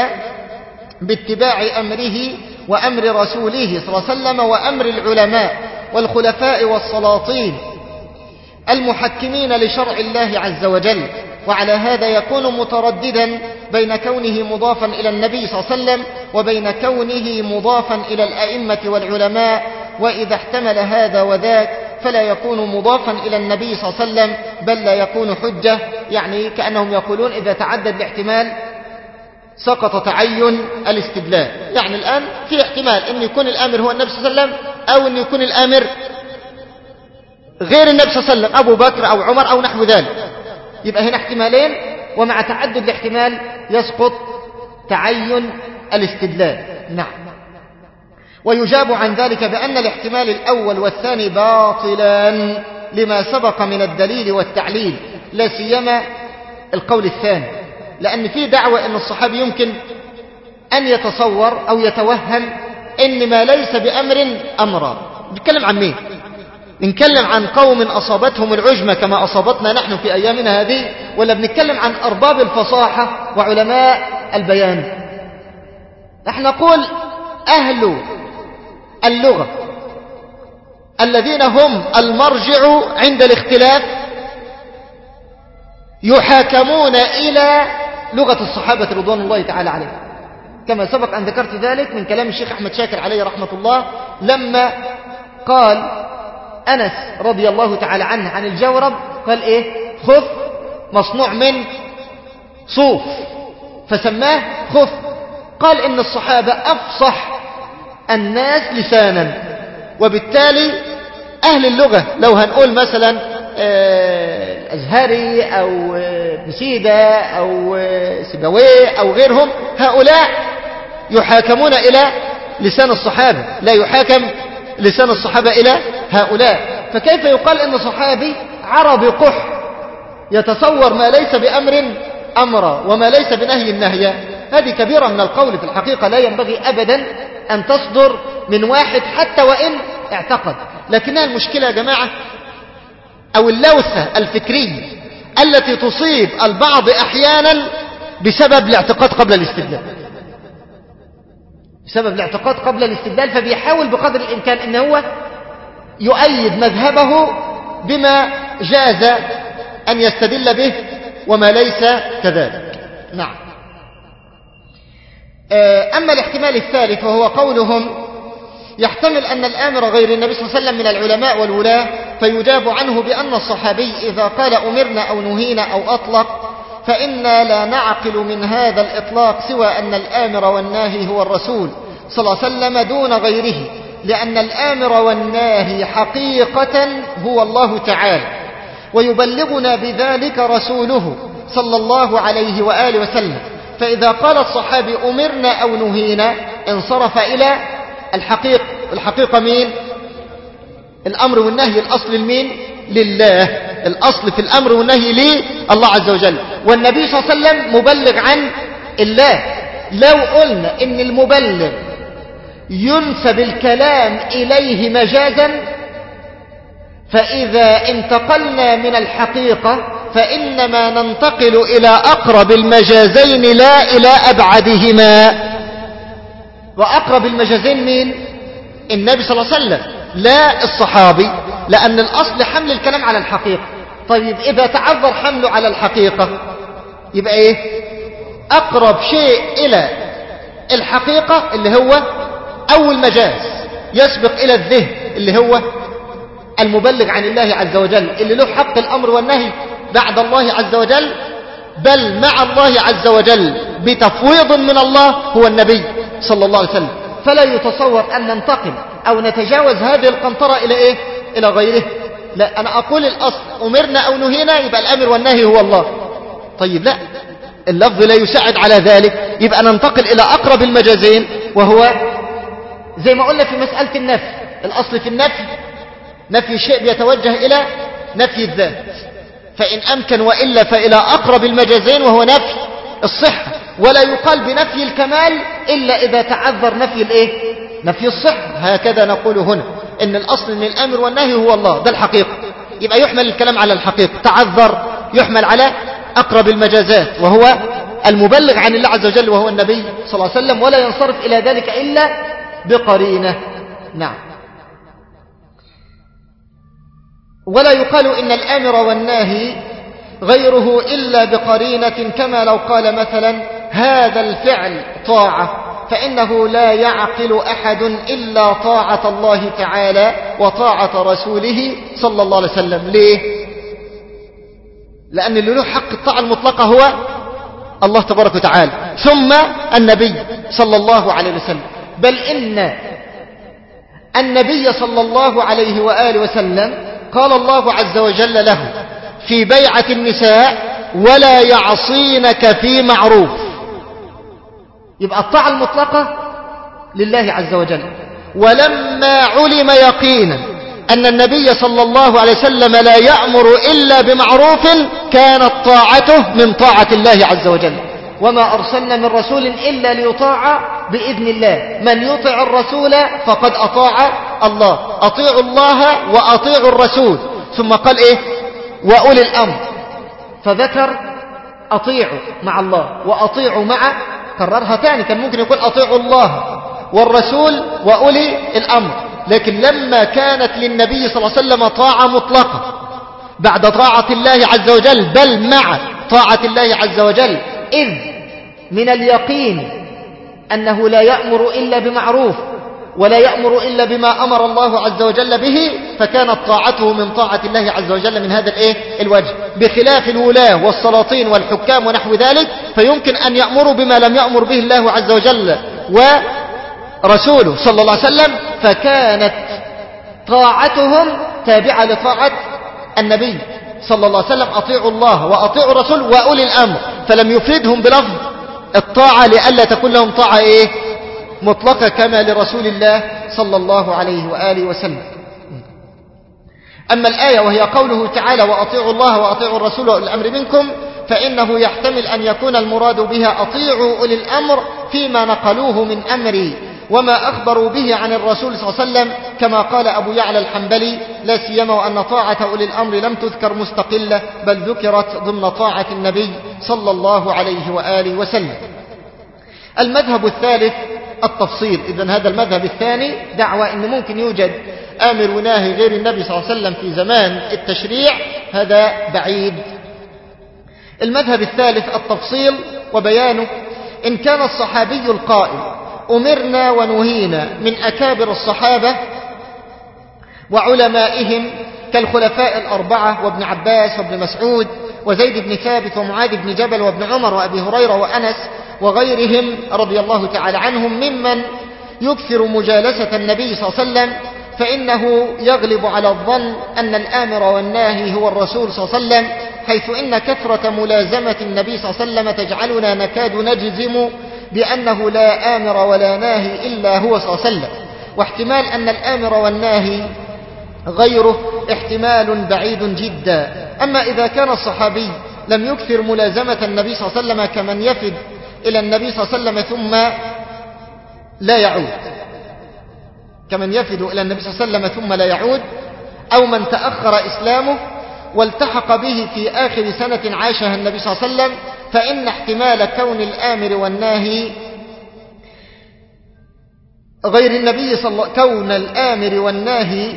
باتباع أمره وأمر رسوله صلى الله عليه وسلم وأمر العلماء والخلفاء والسلاطين المحكمين لشرع الله عز وجل. وعلى هذا يكون مترددا بين كونه مضافا إلى النبي صلى الله عليه وسلم وبين كونه مضافا إلى الأئمة والعلماء، وإذا احتمل هذا وذاك فلا يكون مضافا إلى النبي صلى الله عليه وسلم بل لا يكون حجة. يعني كأنهم يقولون إذا تعدد الاحتمال سقط تعين الاستدلال. يعني الآن في احتمال أن يكون الآمر هو النبي صلى الله عليه وسلم أو أن يكون الآمر غير النبي صلى الله عليه وسلم، أبو بكر أو عمر أو نحو ذلك. يبقى هنا احتمالين، ومع تعدد الاحتمال يسقط تعين الاستدلال. نعم. ويجاب عن ذلك بأن الاحتمال الأول والثاني باطلان لما سبق من الدليل والتعليل، لا سيما القول الثاني، لأن في دعوة أن الصحابي يمكن أن يتصور أو يتوهم إن ما ليس بأمر أمرا. نتكلم عن مين؟ نتكلم عن قوم أصابتهم العجمة كما أصابتنا نحن في أيامنا هذه، ولا بنتكلم عن أرباب الفصاحة وعلماء البيان؟ نحن نقول أهل اللغة الذين هم المرجع عند الاختلاف يحاكمون إلى لغة الصحابة رضوان الله تعالى عليهم، كما سبق أن ذكرت ذلك من كلام الشيخ أحمد شاكر عليه رحمة الله لما قال أنس رضي الله تعالى عنه عن الجورب، قال إيه؟ خف مصنوع من صوف فسماه خف. قال إن الصحابة أفصح الناس لسانا، وبالتالي أهل اللغة لو هنقول مثلا الأزهري أو بسيدة أو سيبويه أو غيرهم، هؤلاء يحاكمون إلى لسان الصحابة، لا يحاكم لسان الصحابة إلى هؤلاء. فكيف يقال إن صحابي عربي قح يتصور ما ليس بأمر أمرا وما ليس بنهي النهي؟ هذه كبيرة من القول في الحقيقة، لا ينبغي أبدا أن تصدر من واحد حتى وإن اعتقد. لكنها المشكلة يا جماعة أو اللوثة الفكرية التي تصيب البعض أحيانا بسبب الاعتقاد قبل الاستدلال، بسبب الاعتقاد قبل الاستدلال، فبيحاول بقدر الإمكان أنه هو يؤيد مذهبه بما جاز أن يستدل به وما ليس كذلك. نعم. أما الاحتمال الثالث وهو قولهم يحتمل أن الآمر غير النبي صلى الله عليه وسلم من العلماء والولاة، فيجاب عنه بأن الصحابي إذا قال أمرنا أو نهينا أو أطلق فإنا لا نعقل من هذا الإطلاق سوى أن الآمر والناهي هو الرسول صلى الله عليه وسلم دون غيره، لأن الآمر والناهي حقيقة هو الله تعالى، ويبلغنا بذلك رسوله صلى الله عليه وآله وسلم. فإذا قال الصحابي أمرنا أو نهينا انصرف إلى الحقيقة. الحقيقة مين؟ الأمر والنهي الأصل المين؟ لله. الأصل في الأمر والنهي ليه؟ الله عز وجل. والنبي صلى الله عليه وسلم مبلغ عن الله. لو قلنا إن المبلغ ينسب الكلام إليه مجازا، فإذا انتقلنا من الحقيقة فإنما ننتقل إلى أقرب المجازين لا إلى أبعدهما. وأقرب المجازين مين؟ النبي صلى الله عليه وسلم لا الصحابي، لأن الأصل حمل الكلام على الحقيقة. طيب إذا تعذر حمله على الحقيقة يبقى إيه؟ أقرب شيء إلى الحقيقة اللي هو أول مجاز يسبق إلى الذهن اللي هو المبلغ عن الله عز وجل، اللي له حق الأمر والنهي بعد الله عز وجل، بل مع الله عز وجل بتفويض من الله هو النبي صلى الله عليه وسلم. فلا يتصور أن ننتقل أو نتجاوز هذه القنطرة إلى إيه؟ إلى غيره. لا، أنا أقول الأصل أمرنا أو نهينا يبقى الأمر والنهي هو الله. طيب لا، اللفظ لا يساعد على ذلك، يبقى ننتقل إلى أقرب المجازين، وهو زي ما قلنا في مسألة النفي. الأصل في النفي نفي الشيء بيتوجه إلى نفي الذات، فإن أمكن وإلا فإلى أقرب المجازين وهو نفي الصحة. ولا يقال بنفي الكمال إلا إذا تعذر نفي الإيه؟ نفي الصحة. هكذا نقول هنا إن الأصل من الأمر والنهي هو الله، ده الحقيقة، يبقى يحمل الكلام على الحقيقة. تعذر يحمل على أقرب المجازات وهو المبلغ عن الله عز وجل وهو النبي صلى الله عليه وسلم، ولا ينصرف إلى ذلك إلا بقرينة. نعم. ولا يقال إن الآمر والناهي غيره إلا بقرينة، كما لو قال مثلا هذا الفعل طاعة، فإنه لا يعقل أحد إلا طاعة الله تعالى وطاعة رسوله صلى الله عليه وسلم. ليه؟ لأن اللي له حق الطاعة المطلقة هو الله تبارك وتعالى، ثم النبي صلى الله عليه وسلم. بل إن النبي صلى الله عليه وآله وسلم قال الله عز وجل له في بيعة النساء ولا يعصينك في معروف. يبقى الطاعة المطلقة لله عز وجل. ولما علم يقينا أن النبي صلى الله عليه وسلم لا يأمر إلا بمعروف كانت طاعته من طاعة الله عز وجل. وما أرسلنا من رسول إلا ليطاع بإذن الله، من يطع الرسول فقد أطاع الله، أطيعوا الله وأطيعوا الرسول. ثم قال إيه؟ وأولي الأمر، فذكر أطيعوا مع الله وأطيعوا مع كررها تاني، كان ممكن يقول أطيعوا الله والرسول وأولي الأمر، لكن لما كانت للنبي صلى الله عليه وسلم طاعة مطلقة بعد طاعة الله عز وجل، بل مع طاعة الله عز وجل، إذ من اليقين أنه لا يأمر إلا بمعروف ولا يأمر إلا بما أمر الله عز وجل به، فكانت طاعته من طاعة الله عز وجل من هذا الإيه؟ الوجه، بخلاف الولاة والسلاطين والحكام ونحو ذلك، فيمكن أن يأمروا بما لم يأمر به الله عز وجل ورسوله صلى الله عليه وسلم، فكانت طاعتهم تابعة لطاعة النبي صلى الله عليه وسلم، أطيعوا الله وأطيعوا الرسول وأولي الأمر، فلم يفردهم بلفظ الطاعة لئلا تكون لهم طاعة إيه؟ مطلقة كما لرسول الله صلى الله عليه وآله وسلم. أما الآية وهي قوله تعالى وأطيعوا الله وأطيعوا الرسول وأولي الأمر منكم، فإنه يحتمل أن يكون المراد بها أطيعوا أولي الأمر فيما نقلوه من أمري وما أخبروا به عن الرسول صلى الله عليه وسلم، كما قال أبو يعلى الحنبلي لا سيما وأن طاعة أولي الأمر لم تذكر مستقلة بل ذكرت ضمن طاعة النبي صلى الله عليه وآله وسلم. المذهب الثالث التفصيل. إذن هذا المذهب الثاني دعوى أن ممكن يوجد آمر وناهي غير النبي صلى الله عليه وسلم في زمان التشريع، هذا بعيد. المذهب الثالث التفصيل وبيانه. إن كان الصحابي القائل أمرنا ونهينا من أكابر الصحابة وعلمائهم كالخلفاء الأربعة وابن عباس وابن مسعود وزيد بن ثابت ومعاذ بن جبل وابن عمر وأبي هريرة وأنس وغيرهم رضي الله تعالى عنهم ممن يكثر مجالسة النبي صلى الله عليه وسلم، فإنه يغلب على الظن أن الآمر والناهي هو الرسول صلى الله عليه وسلم، حيث إن كثرة ملازمة النبي صلى الله عليه وسلم تجعلنا نكاد نجزم بأنه لا آمر ولا ناهي إلا هو صلى الله عليه وسلم، واحتمال أن الآمر والناهي غيره احتمال بعيد جدا. أما إذا كان الصحابي لم يكثر ملازمة النبي صلى الله عليه وسلم كمن يفد إلى النبي صلى الله عليه وسلم ثم لا يعود كمن يفد إلى النبي صلى الله عليه وسلم ثم لا يعود، أو من تأخر إسلامه والتحق به في آخر سنة عاشها النبي صلى الله عليه وسلم، فإن احتمال كون الآمر والناهي غير النبي صلى الله كون الآمر والناهي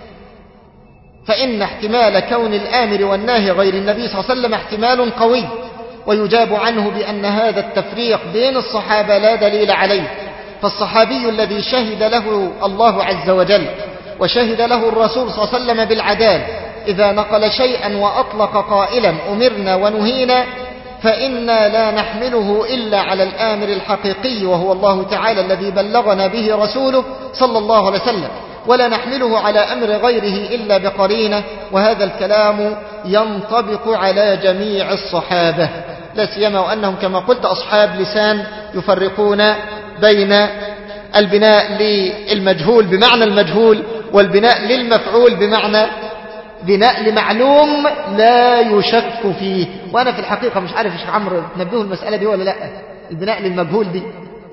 فإن احتمال كون الآمر والناهي غير النبي صلى الله عليه وسلم احتمال قوي، ويجاب عنه بأن هذا التفريق بين الصحابة لا دليل عليه. فالصحابي الذي شهد له الله عز وجل وشهد له الرسول صلى الله عليه وسلم بالعدالة إذا نقل شيئا وأطلق قائلا أمرنا ونهينا، فإنا لا نحمله إلا على الآمر الحقيقي وهو الله تعالى الذي بلغنا به رسوله صلى الله عليه وسلم، ولا نحمله على أمر غيره إلا بقرينة، وهذا الكلام ينطبق على جميع الصحابة، لا سيما وأنهم كما قلت أصحاب لسان يفرقون بين البناء للمجهول بمعنى المجهول والبناء للمفعول بمعنى بناء لمعلوم لا يشك فيه. وأنا في الحقيقة مش عارف الشيخ عمرو تنبهوا المسألة دي ولا لا، البناء للمجهول دي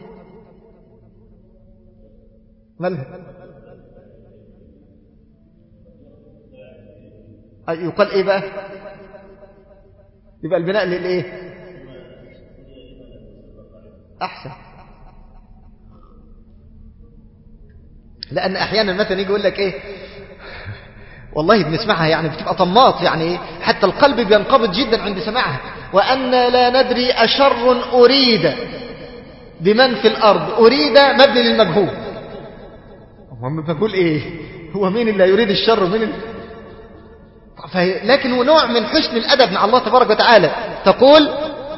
مالها يقال ايه بقى؟ يبقى البناء للايه؟ احسن. لان احيانا مثلا يجي يقول لك ايه والله بنسمعها يعني بتبقى طماط، يعني حتى القلب بينقبض جدا عند سماعها، وأن لا ندري أشر أريد بمن في الأرض، أريد مبني للمجهول. هو المجهول ايه؟ هو مين اللي يريد الشر ومين اللي... فهي... لكن هو نوع من حسن الأدب مع الله تبارك وتعالى. تقول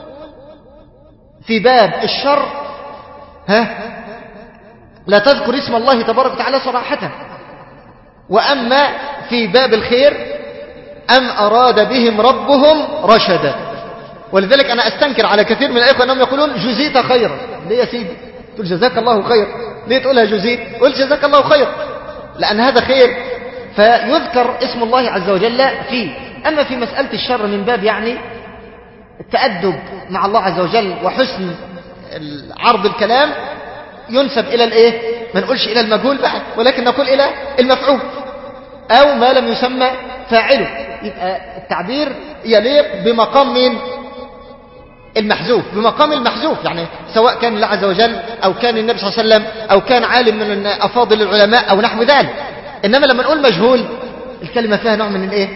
في باب الشر ها لا تذكر اسم الله تبارك وتعالى صراحة، وأما في باب الخير أم أراد بهم ربهم رشدا. ولذلك أنا أستنكر على كثير من الأخوة أنهم يقولون جزيت خيرا. ليه يا سيدي تقول جزاك الله خير؟ ليه تقولها جزيت؟ قل جزاك الله خير، لأن هذا خير فيذكر اسم الله عز وجل فيه. أما في مسألة الشر من باب يعني التأدب مع الله عز وجل وحسن عرض الكلام ينسب إلى الإيه؟ ما نقولش إلى المجهول بعد، ولكن نقول إلى المفعول أو ما لم يسمى فاعله. يبقى التعبير يليق بمقام من المحذوف بمقام المحذوف، يعني سواء كان الله عز وجل أو كان النبي صلى الله عليه وسلم أو كان عالم من أفاضل العلماء أو نحو ذلك. إنما لما نقول مجهول الكلمة فيها نوع من الإيه؟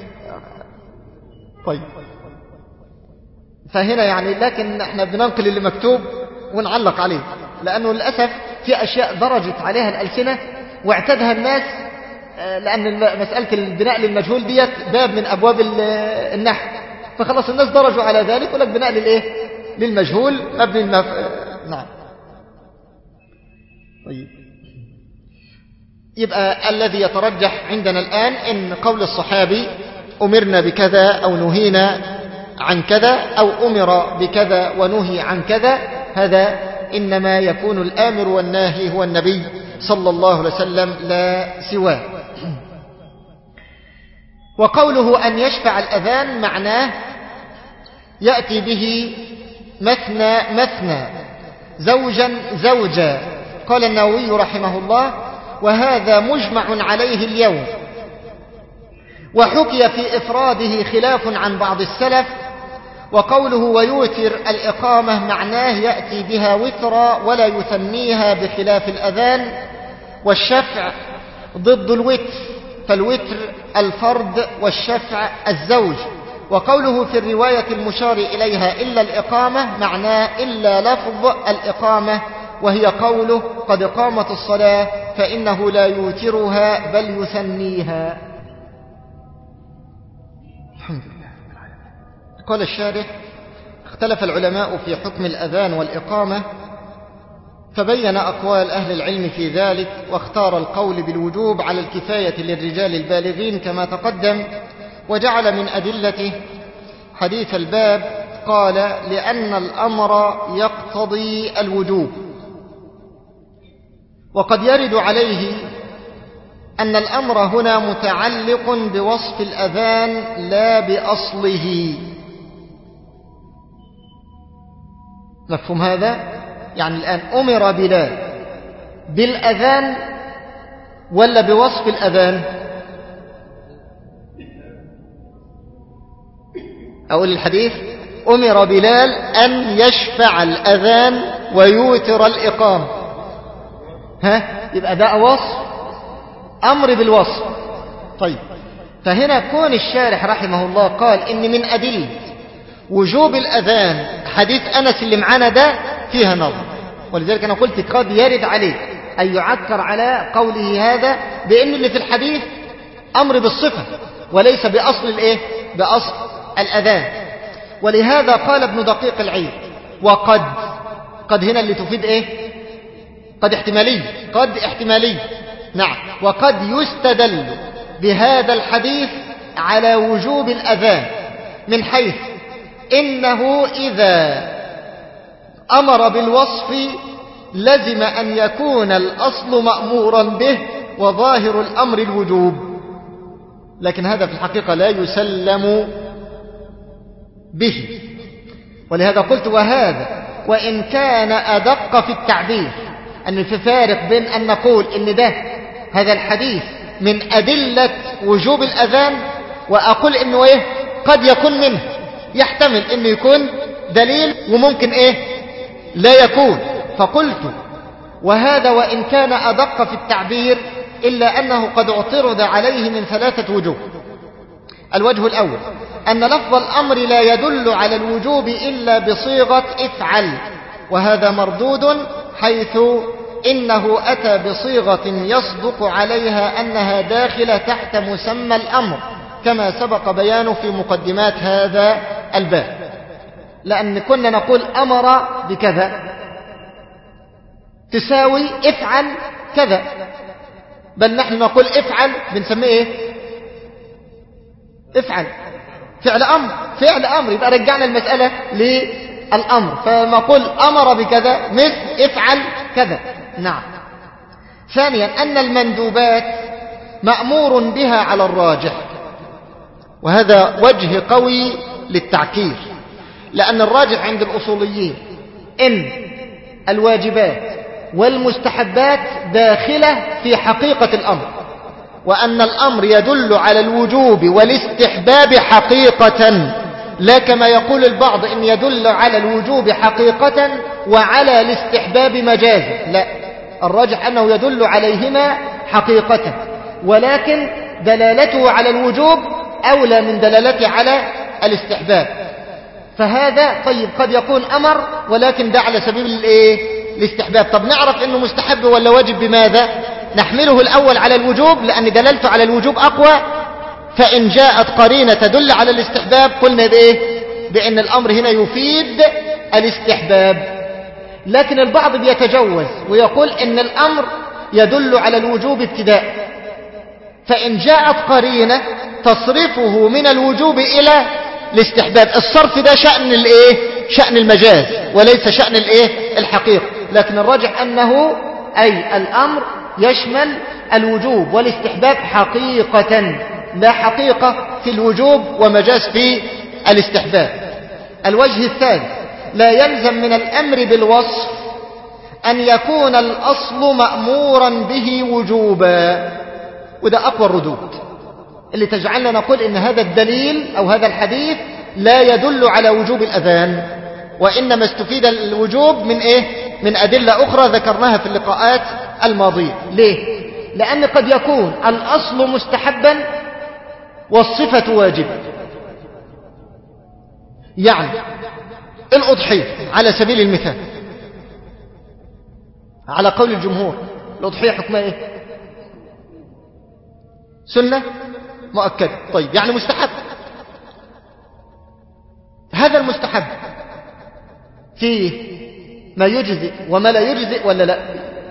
طيب فهنا يعني لكن احنا بننقل اللي مكتوب ونعلق عليه، لأنه للأسف في أشياء درجت عليها الألسنة واعتادها الناس، لأن مسألة البناء للمجهول ديت باب من أبواب النحو، فخلص الناس درجوا على ذلك ولك بناء للإيه؟ للمجهول مبني المف... نعم. طيب يبقى الذي يترجح عندنا الآن إن قول الصحابي أمرنا بكذا أو نهينا عن كذا أو أمر بكذا ونهي عن كذا، هذا إنما يكون الآمر والناهي هو النبي صلى الله عليه وسلم لا سواه. وقوله أن يشفع الأذان معناه يأتي به مثنى مثنى زوجا زوجا. قال النووي رحمه الله وهذا مجمع عليه اليوم، وحكي في إفراده خلاف عن بعض السلف. وقوله ويوتر الإقامة معناه يأتي بها وترا ولا يثنيها بخلاف الأذان. والشفع ضد الوتر، فالوتر الفرد والشفع الزوج. وقوله في الرواية المشار إليها إلا الإقامة معناه إلا لفظ الإقامة، وهي قوله قد قامت الصلاة فإنه لا يوترها بل يثنيها. الحمد لله. قال الشارح اختلف العلماء في حكم الأذان والإقامة، فبين أقوال أهل العلم في ذلك، واختار القول بالوجوب على الكفاية للرجال البالغين كما تقدم، وجعل من أدلته حديث الباب قال لأن الأمر يقتضي الوجوب. وقد يرد عليه أن الأمر هنا متعلق بوصف الأذان لا بأصله. مفهوم هذا؟ يعني الآن أمر بلال بالأذان ولا بوصف الأذان؟ أقول الحديث أمر بلال أن يشفع الأذان ويوتر الإقامة، ها يبقى ده وصف، أمر بالوصف. طيب فهنا كون الشارح رحمه الله قال إن من أدلة وجوب الأذان حديث أنس اللي معانا ده فيها نظر، ولذلك أنا قلت قد يرد عليه أن يعكر على قوله هذا بأن اللي في الحديث أمر بالصفة وليس بأصل الإيه؟ بأصل الأذان. ولهذا قال ابن دقيق العيد وقد، قد هنا اللي تفيد إيه؟ قد احتمالي، قد احتمالي نعم. وقد يستدل بهذا الحديث على وجوب الأذان من حيث إنه إذا أمر بالوصف لزم أن يكون الأصل مأمورا به وظاهر الأمر الوجوب، لكن هذا في الحقيقة لا يسلم به. ولهذا قلت وهذا وإن كان أدق في التعبير، أن في فارق بين أن نقول إن ده هذا الحديث من أدلة وجوب الأذان، وأقول إنه إيه قد يكون منه، يحتمل إنه يكون دليل وممكن إيه لا يكون. فقلت وهذا وإن كان أدق في التعبير إلا أنه قد اعترض عليه من ثلاثة وجوه. الوجه الأول أن لفظ الأمر لا يدل على الوجوب إلا بصيغة افعل، وهذا مردود حيث إنه أتى بصيغة يصدق عليها أنها داخلة تحت مسمى الأمر كما سبق بيانه في مقدمات هذا الباب. لأن كنا نقول أمر بكذا تساوي افعل كذا، بل نحن نقول افعل بنسميه ايه؟ افعل فعل أمر، فعل أمر، يبقى رجعنا المسألة للأمر، فنقول أمر بكذا مثل افعل كذا. نعم. ثانيا أن المندوبات مأمور بها على الراجح، وهذا وجه قوي للتعكير، لأن الراجح عند الأصوليين إن الواجبات والمستحبات داخلة في حقيقة الأمر، وأن الأمر يدل على الوجوب والاستحباب حقيقة، لا كما يقول البعض إن يدل على الوجوب حقيقة وعلى الاستحباب مجازا، لا، الراجح أنه يدل عليهما حقيقة، ولكن دلالته على الوجوب أولى من دلالته على الاستحباب. فهذا طيب قد يكون أمر ولكن ده على سبيل الإيه؟ الاستحباب. طب نعرف أنه مستحب ولا واجب بماذا؟ نحمله الأول على الوجوب لأن دلالته على الوجوب أقوى، فإن جاءت قرينة تدل على الاستحباب قلنا بإيه؟ بأن الأمر هنا يفيد الاستحباب. لكن البعض بيتجوز ويقول إن الأمر يدل على الوجوب ابتداء، فإن جاءت قرينة تصرفه من الوجوب إلى الاستحباب. الصرف ده شأن الإيه؟ شأن المجاز وليس شأن الإيه؟ الحقيقة. لكن الراجح أنه أي الأمر يشمل الوجوب والاستحباب حقيقة، لا حقيقة في الوجوب ومجاز في الاستحباب. الوجه الثاني: لا يلزم من الأمر بالوصف أن يكون الأصل مأمورا به وجوبا. وده أقوى الردود اللي تجعلنا نقول إن هذا الدليل أو هذا الحديث لا يدل على وجوب الأذان، وإنما استفيد الوجوب من إيه؟ من أدلة أخرى ذكرناها في اللقاءات الماضية. ليه؟ لأن قد يكون الأصل مستحبا والصفة واجبة. يعني الأضحية على سبيل المثال على قول الجمهور الأضحية حكمها إيه؟ سنة مؤكدة. طيب يعني مستحب. هذا المستحب فيه ما يجزئ وما لا يجزئ ولا لا؟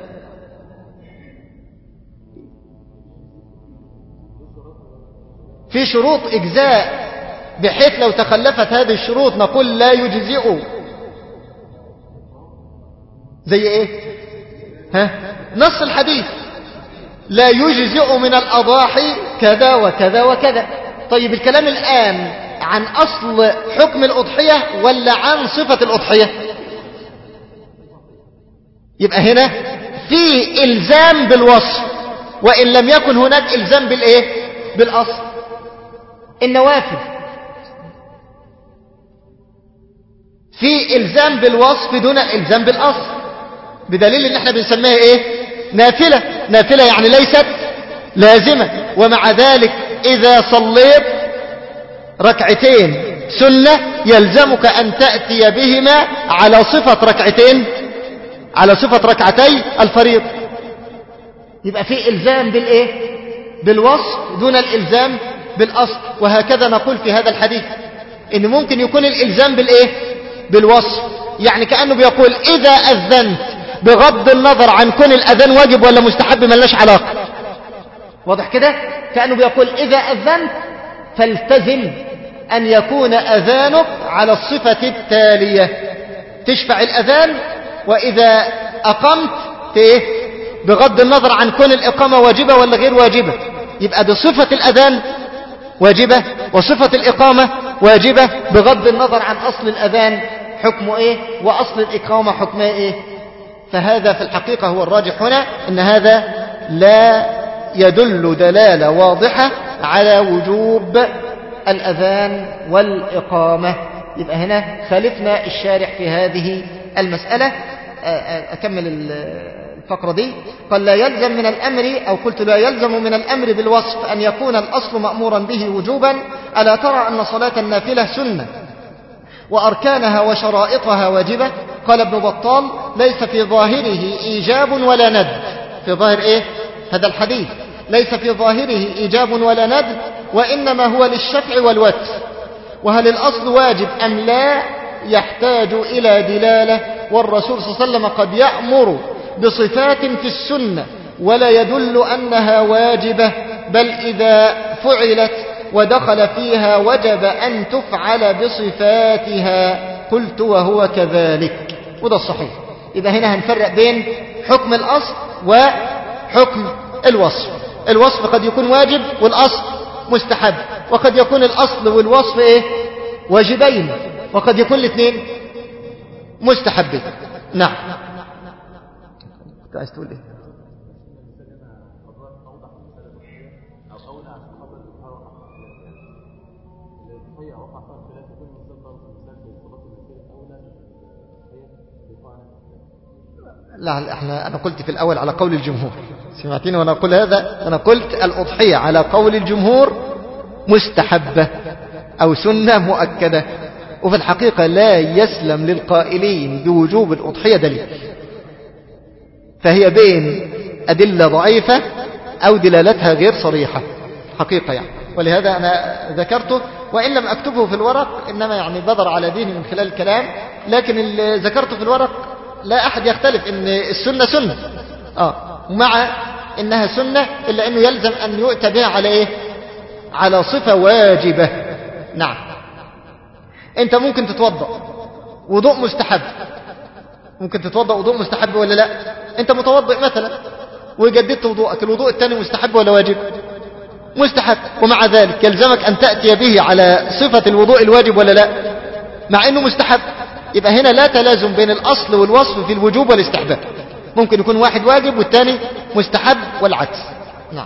في شروط إجزاء بحيث لو تخلفت هذه الشروط نقول لا يجزئ. زي ايه؟ ها؟ نص الحديث لا يجزئ من الأضاحي كذا وكذا وكذا. طيب الكلام الآن عن أصل حكم الأضحية ولا عن صفة الأضحية؟ يبقى هنا في إلزام بالوصف وإن لم يكن هناك إلزام بالإيه؟ بالأصل. النوافل في إلزام بالوصف دون إلزام بالأصل، بدليل ان احنا بنسميها ايه؟ نافلة. نافلة يعني ليست لازمة. ومع ذلك إذا صليت ركعتين سنة يلزمك أن تأتي بهما على صفة ركعتين على صفة ركعتي الفريض. يبقى في إلزام بالإيه؟ بالوصف دون الإلزام بالأصل. وهكذا نقول في هذا الحديث إن ممكن يكون الإلزام بالإيه؟ بالوصف. يعني كأنه بيقول إذا أذنت بغض النظر عن كون الأذان واجب ولا مستحب ملناش علاقة. واضح كده؟ كأنه بيقول إذا أذنت فالتزم أن يكون أذانك على الصفة التالية، تشفع الأذان، وإذا أقمت بغض النظر عن كون الإقامة واجبة ولا غير واجبة يبقى دي صفة الأذان واجبة وصفة الإقامة واجبة بغض النظر عن أصل الأذان حكمه إيه وأصل الإقامة حكمه إيه. فهذا في الحقيقة هو الراجح هنا، إن هذا لا يدل دلالة واضحة على وجوب الأذان والإقامة. يبقى هنا خالفنا الشارع في هذه المسألة. أكمل الفقرة دي. قال لا يلزم من الأمر أو قلت لا يلزم من الأمر بالوصف أن يكون الأصل مأمورا به وجوبا. ألا ترى أن صلاة النافلة سنة وأركانها وشرائطها واجبة؟ قال ابن بطال ليس في ظاهره إيجاب ولا ند. في ظاهر إيه؟ هذا الحديث ليس في ظاهره إيجاب ولا ند، وإنما هو للشفع والوتر. وهل الأصل واجب أم لا يحتاج إلى دلالة، والرسول صلى الله عليه وسلم قد يأمر بصفات في السنة ولا يدل أنها واجبة، بل إذا فعلت ودخل فيها وجب أن تفعل بصفاتها. قلت وهو كذلك. وده الصحيح. إذا هنا هنفرق بين حكم الأصل وحكم الوصف. الوصف قد يكون واجب والأصل مستحب، وقد يكون الأصل والوصف إيه؟ واجبين، وقد يكون الاثنين مستحبين. نعم. عايز تقول ايه؟ لا احنا أنا قلت في الأول على قول الجمهور، سمعتني وأنا أقول هذا؟ أنا قلت الأضحية على قول الجمهور مستحبة أو سنة مؤكدة، وفي الحقيقة لا يسلم للقائلين بوجوب الأضحية دليل، فهي بين أدلة ضعيفة أو دلالتها غير صريحة حقيقة يعني. ولهذا أنا ذكرته وإن لم أكتبه في الورق، إنما يعني بدر على ذهني من خلال الكلام، لكن اللي ذكرته في الورق لا أحد يختلف إن السنة سنة آه مع إنها سنة، إلا أنه يلزم أن يؤتى بها على إيه؟ على صفة واجبة. نعم، أنت ممكن تتوضأ وضوء مستحب، ممكن تتوضأ وضوء مستحب ولا لا؟ أنت متوضئ مثلا وجددت وضوءك، الوضوء الثاني مستحب ولا واجب؟ مستحب، ومع ذلك يلزمك أن تأتي به على صفة الوضوء الواجب ولا لا؟ مع أنه مستحب. يبقى هنا لا تلازم بين الأصل والوصف في الوجوب والاستحباب، ممكن يكون واحد واجب والثاني مستحب والعكس. نعم.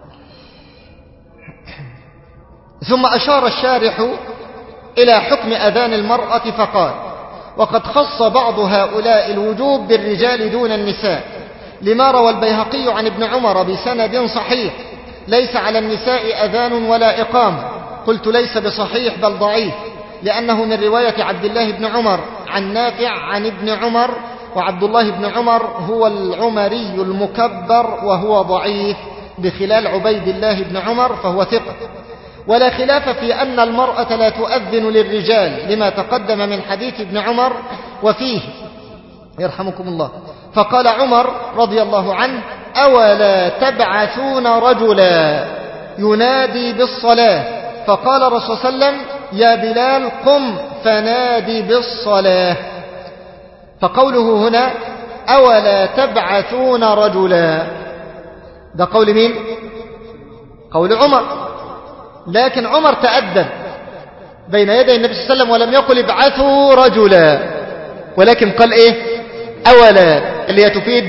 ثم أشار الشارح إلى حكم أذان المرأة فقال: وقد خص بعض هؤلاء الوجوب بالرجال دون النساء، لما روى البيهقي عن ابن عمر بسند صحيح: ليس على النساء أذان ولا إقامة. قلت: ليس بصحيح بل ضعيف، لأنه من رواية عبد الله بن عمر عن نافع عن ابن عمر، وعبد الله بن عمر هو العمري المكبر وهو ضعيف، بخلال عبيد الله بن عمر فهو ثقة. ولا خلاف في أن المرأة لا تؤذن للرجال لما تقدم من حديث ابن عمر وفيه يرحمكم الله. فقال عمر رضي الله عنه: أولا تبعثون رجلا ينادي بالصلاة؟ فقال الرسول صلى الله عليه وسلم: يا بلال قم فنادي بالصلاة. فقوله هنا أولا تبعثون رجلا، ده قول مين؟ قول عمر. لكن عمر تأدب بين يدي النبي صلى الله عليه وسلم ولم يقل ابعثوا رجلا، ولكن قال ايه؟ أولا، اللي هي تفيد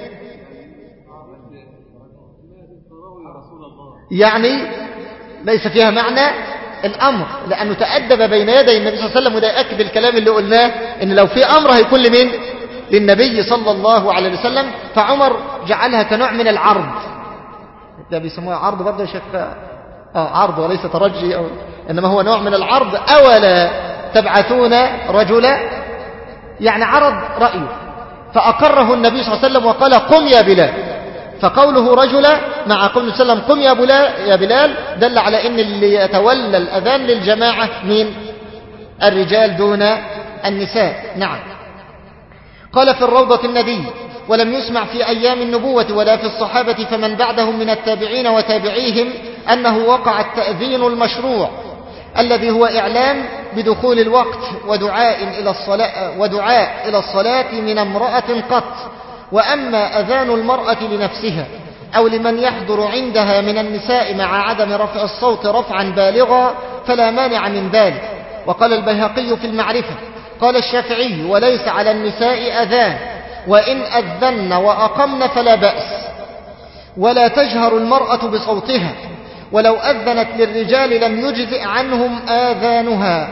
يعني ليس فيها معنى الأمر، لأنه تأدب بين يدي النبي صلى الله عليه وسلم. وده يأكد الكلام اللي قلناه، إن لو في أمر هيكون لمين؟ للنبي صلى الله عليه وسلم. فعمر جعلها كنوع من العرض، ده بيسموها عرض برضه يا شيخ، آه عرض وليس ترجي، أو إنما هو نوع من العرض. أولا تبعثون رجلا يعني عرض رأيه، فأقره النبي صلى الله عليه وسلم وقال: قم يا بلال. فقوله رجلا مع قوله صلى الله عليه وسلم قم يا بلال يا بلال دل على ان اللي يتولى الأذان للجماعة من الرجال دون النساء. نعم. قال في الروضة الندي: ولم يسمع في أيام النبوة ولا في الصحابة فمن بعدهم من التابعين وتابعيهم أنه وقع التأذين المشروع الذي هو إعلام بدخول الوقت ودعاء إلى الصلاة, ودعاء إلى الصلاة من امرأة قط. وأما أذان المرأة لنفسها أو لمن يحضر عندها من النساء مع عدم رفع الصوت رفعا بالغا فلا مانع من ذلك. وقال البيهقي في المعرفة: قال الشافعي: وليس على النساء أذان، وإن أذن وأقمن فلا بأس، ولا تجهر المرأة بصوتها، ولو أذنت للرجال لم يجزئ عنهم آذانها.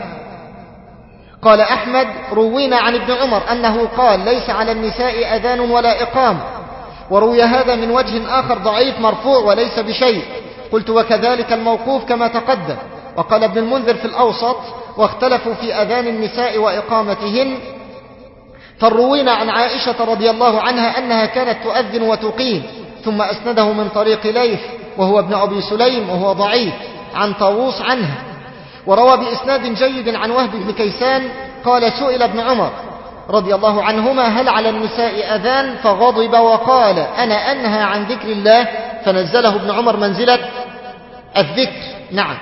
قال أحمد: روينا عن ابن عمر أنه قال: ليس على النساء أذان ولا إقام. وروي هذا من وجه آخر ضعيف مرفوع وليس بشيء. قلت: وكذلك الموقوف كما تقدم. وقال ابن المنذر في الأوسط: واختلفوا في أذان النساء وإقامتهن، فروينا عن عائشة رضي الله عنها أنها كانت تؤذن وتقيم. ثم أسنده من طريق ليث وهو ابن أبي سليم وهو ضعيف عن طاووس عنها. وروى بإسناد جيد عن وهب بن كيسان قال: سئل ابن عمر رضي الله عنهما: هل على النساء أذان؟ فغضب وقال: أنا أنهى عن ذكر الله. فنزله ابن عمر منزلة الذكر. نعم.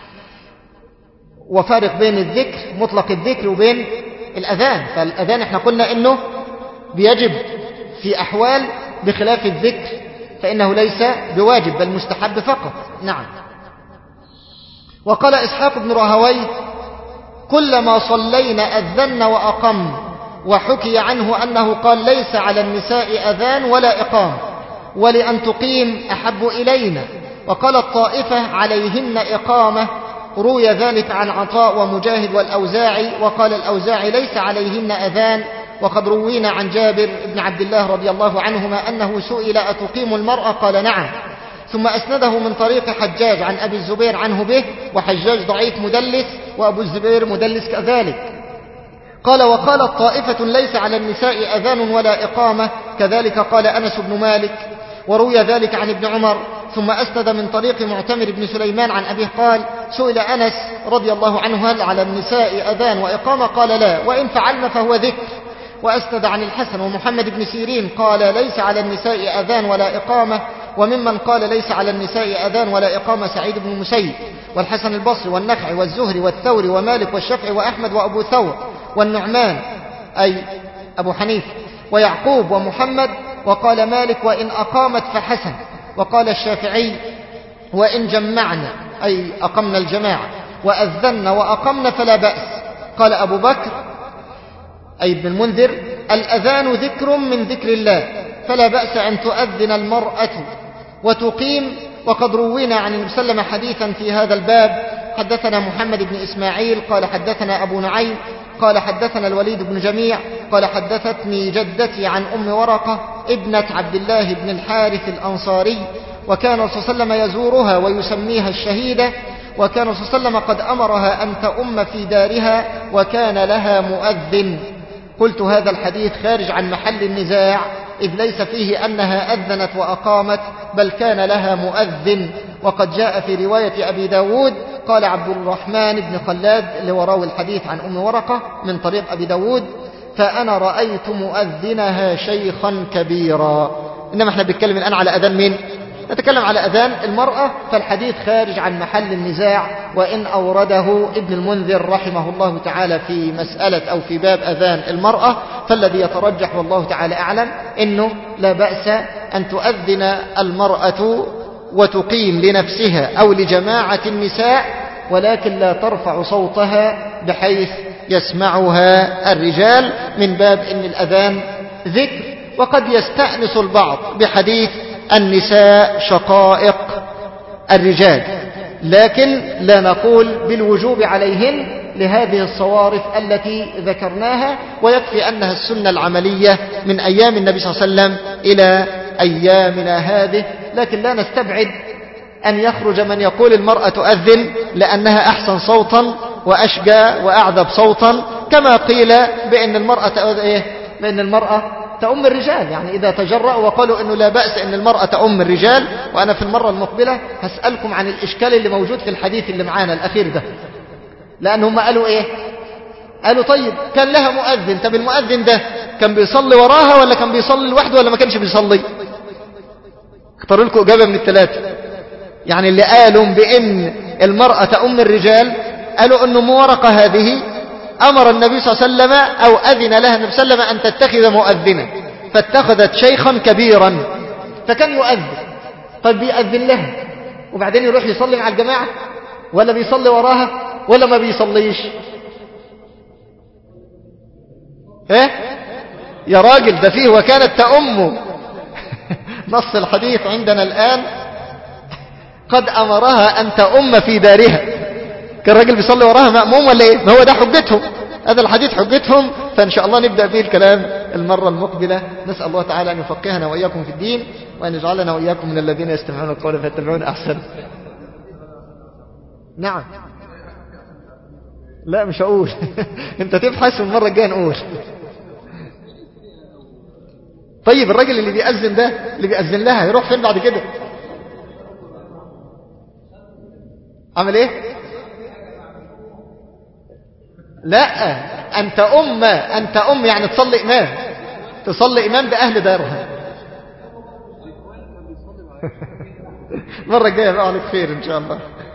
وفارق بين الذكر مطلق الذكر وبين الأذان. فالأذان احنا قلنا إنه بيجب في أحوال، بخلاف الذكر فإنه ليس بواجب بل مستحب فقط. نعم. وقال إسحاق بن راهويه: كلما صلينا أذن وأقم. وحكي عنه أنه قال: ليس على النساء أذان ولا إقام، ولأن تقيم أحب إلينا. وقال الطائفة: عليهن إقامة. روي ذلك عن عطاء ومجاهد والأوزاعي. وقال الأوزاعي: ليس عليهن أذان وقد روينا عن جابر بن عبد الله رضي الله عنهما أنه سئل أتقيم المرأة قال نعم، ثم أسنده من طريق حجاج عن أبي الزبير عنه به، وحجاج ضعيف مدلس وأبو الزبير مدلس كذلك. قال وقالت طائفة ليس على النساء أذان ولا إقامة، كذلك قال أنس بن مالك، وروي ذلك عن ابن عمر. ثم أسند من طريق معتمر بن سليمان عن أبيه قال سئل أنس رضي الله عنه هل على النساء أذان وإقامة قال لا، وإن فعلن فهو ذكر. وأسند عن الحسن ومحمد بن سيرين قال ليس على النساء أذان ولا إقامة، وممن قال ليس على النساء أذان ولا إقامة سعيد بن المسيب والحسن البصري والنخعي والزهري والثوري ومالك والشافعي وأحمد وأبو ثور والنعمان أي أبو حنيفة ويعقوب ومحمد. وقال مالك وإن أقامت فحسن. وقال الشافعي وإن جمعنا أي أقمنا الجماعة وأذن وأقمنا فلا بأس. قال أبو بكر أي ابن المنذر الأذان ذكر من ذكر الله، فلا بأس أن تؤذن المرأة وتقيم. وقد روينا عن النبي صلى الله عليه وسلم حديثا في هذا الباب. حدثنا محمد بن إسماعيل قال حدثنا أبو نعيم قال حدثنا الوليد بن جميع قال حدثتني جدتي عن أم ورقة ابنة عبد الله بن الحارث الأنصاري، وكان الرسول صلى الله عليه وسلم يزورها ويسميها الشهيدة، وكان الرسول صلى الله عليه وسلم قد أمرها أن تؤم في دارها وكان لها مؤذن. قلت هذا الحديث خارج عن محل النزاع، إذ ليس فيه أنها أذنت وأقامت، بل كان لها مؤذن. وقد جاء في رواية أبي داود قال عبد الرحمن بن خلاد اللي وراوي الحديث عن أم ورقة من طريق أبي داود فأنا رأيت مؤذنها شيخا كبيرا. إنما احنا بنتكلم الآن على أذان مين؟ نتكلم على أذان المرأة، فالحديث خارج عن محل النزاع، وإن أورده ابن المنذر رحمه الله تعالى في مسألة أو في باب أذان المرأة، فالذي يترجح والله تعالى أعلم إنه لا بأس أن تؤذن المرأة وتقيم لنفسها أو لجماعة النساء، ولكن لا ترفع صوتها بحيث يسمعها الرجال، من باب إن الأذان ذكر. وقد يستأنس البعض بحديث النساء شقائق الرجال، لكن لا نقول بالوجوب عليهن لهذه الصوارف التي ذكرناها، ويكفي أنها السنة العملية من أيام النبي صلى الله عليه وسلم إلى أيامنا هذه. لكن لا نستبعد أن يخرج من يقول المرأة تؤذن لأنها أحسن صوتا وأشجى وأعذب صوتا، كما قيل بأن المرأة إيه؟ بأن المرأة تأم الرجال، يعني إذا تجرأوا وقالوا أنه لا بأس أن المرأة تأم الرجال. وأنا في المرة المقبلة هسألكم عن الإشكال اللي موجود في الحديث اللي معانا الأخير ده، لأنهم قالوا إيه؟ قالوا طيب كان لها مؤذن، طب المؤذن ده كان بيصلي وراها ولا كان بيصلي لوحده ولا ما كانش بيصلي؟ اختاروا لكم إجابة من الثلاثة. يعني اللي قالوا بأن المرأة تأم الرجال قالوا أنه مورقة هذه أمر النبي صلى الله عليه وسلم أو أذن لها النبي صلى الله عليه وسلم أن تتخذ مؤذنا، فاتخذت شيخا كبيرا فكان يؤذن. طيب بيأذن لها وبعدين يروح يصلي مع الجماعة ولا بيصلي وراها ولا ما بيصليش؟ ايه يا راجل ده فيه وكانت تأم. نص الحديث عندنا الآن قد أمرها أن تأم في دارها. كان الراجل بيصلي وراها مأموم ولا ايه؟ ما هو ده حجتهم، هذا الحديث حجتهم. فإن شاء الله نبدأ فيه الكلام المرة المقبلة. نسأل الله تعالى أن يفقهنا وإياكم في الدين، وأن يجعلنا وإياكم من الذين يستمعون القول فيتبعون أحسن. نعم لا مش هقول. انت تبحث والمرة الجاية نقول. طيب الراجل اللي بيأذن ده اللي بيأذن لها يروح فين بعد كده؟ عمل ايه؟ لا أنت أم أنت أم يعني تصلي إمام، تصلي إمام بأهل دارها. المرة الجاية بقى عليك خير إن شاء الله.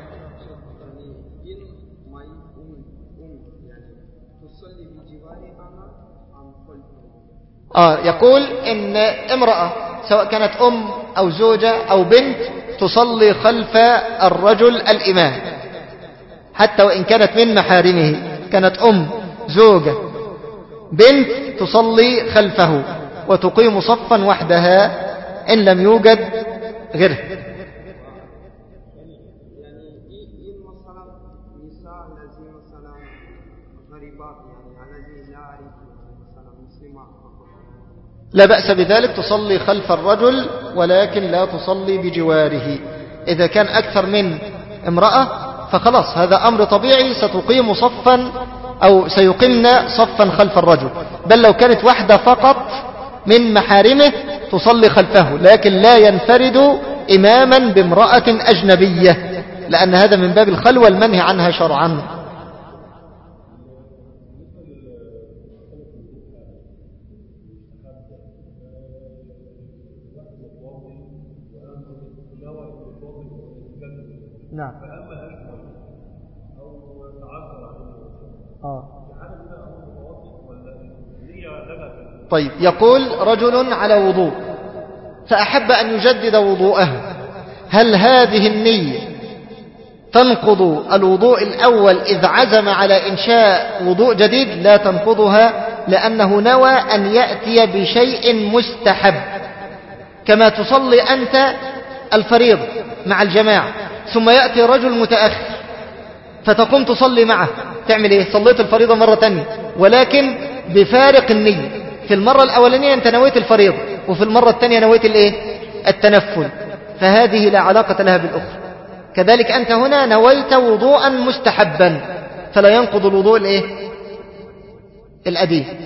آه يقول إن امرأة سواء كانت أم أو زوجة أو بنت تصلي خلف الرجل الإمام حتى وإن كانت من محارمه، كانت أم زوجة بنت تصلي خلفه وتقيم صفا وحدها إن لم يوجد غيره. لا بأس بذلك، تصلي خلف الرجل ولكن لا تصلي بجواره. إذا كان أكثر من امرأة فخلاص هذا أمر طبيعي، ستقيم صفا أو سيقمن صفا خلف الرجل. بل لو كانت واحدة فقط من محارمه تصلي خلفه، لكن لا ينفرد إماما بامرأة أجنبية، لأن هذا من باب الخلوة المنهي عنها شرعا. نعم. آه. طيب، يقول رجل على وضوء فأحب أن يجدد وضوءه، هل هذه النية تنقض الوضوء الأول إذ عزم على إنشاء وضوء جديد؟ لا تنقضها، لأنه نوى أن يأتي بشيء مستحب، كما تصلي أنت الفريضة مع الجماعة ثم يأتي رجل متأخر فتقوم تصلي معه، تعمل إيه؟ صليت الفريضة مرة تانية ولكن بفارق النية. في المرة الأولانية أنت نويت الفريضة، وفي المرة الثانية نويت الإيه؟ التنفل، فهذه لا علاقة لها بالأخرى. كذلك أنت هنا نويت وضوءا مستحبا فلا ينقض الوضوء الإيه؟ الأديم.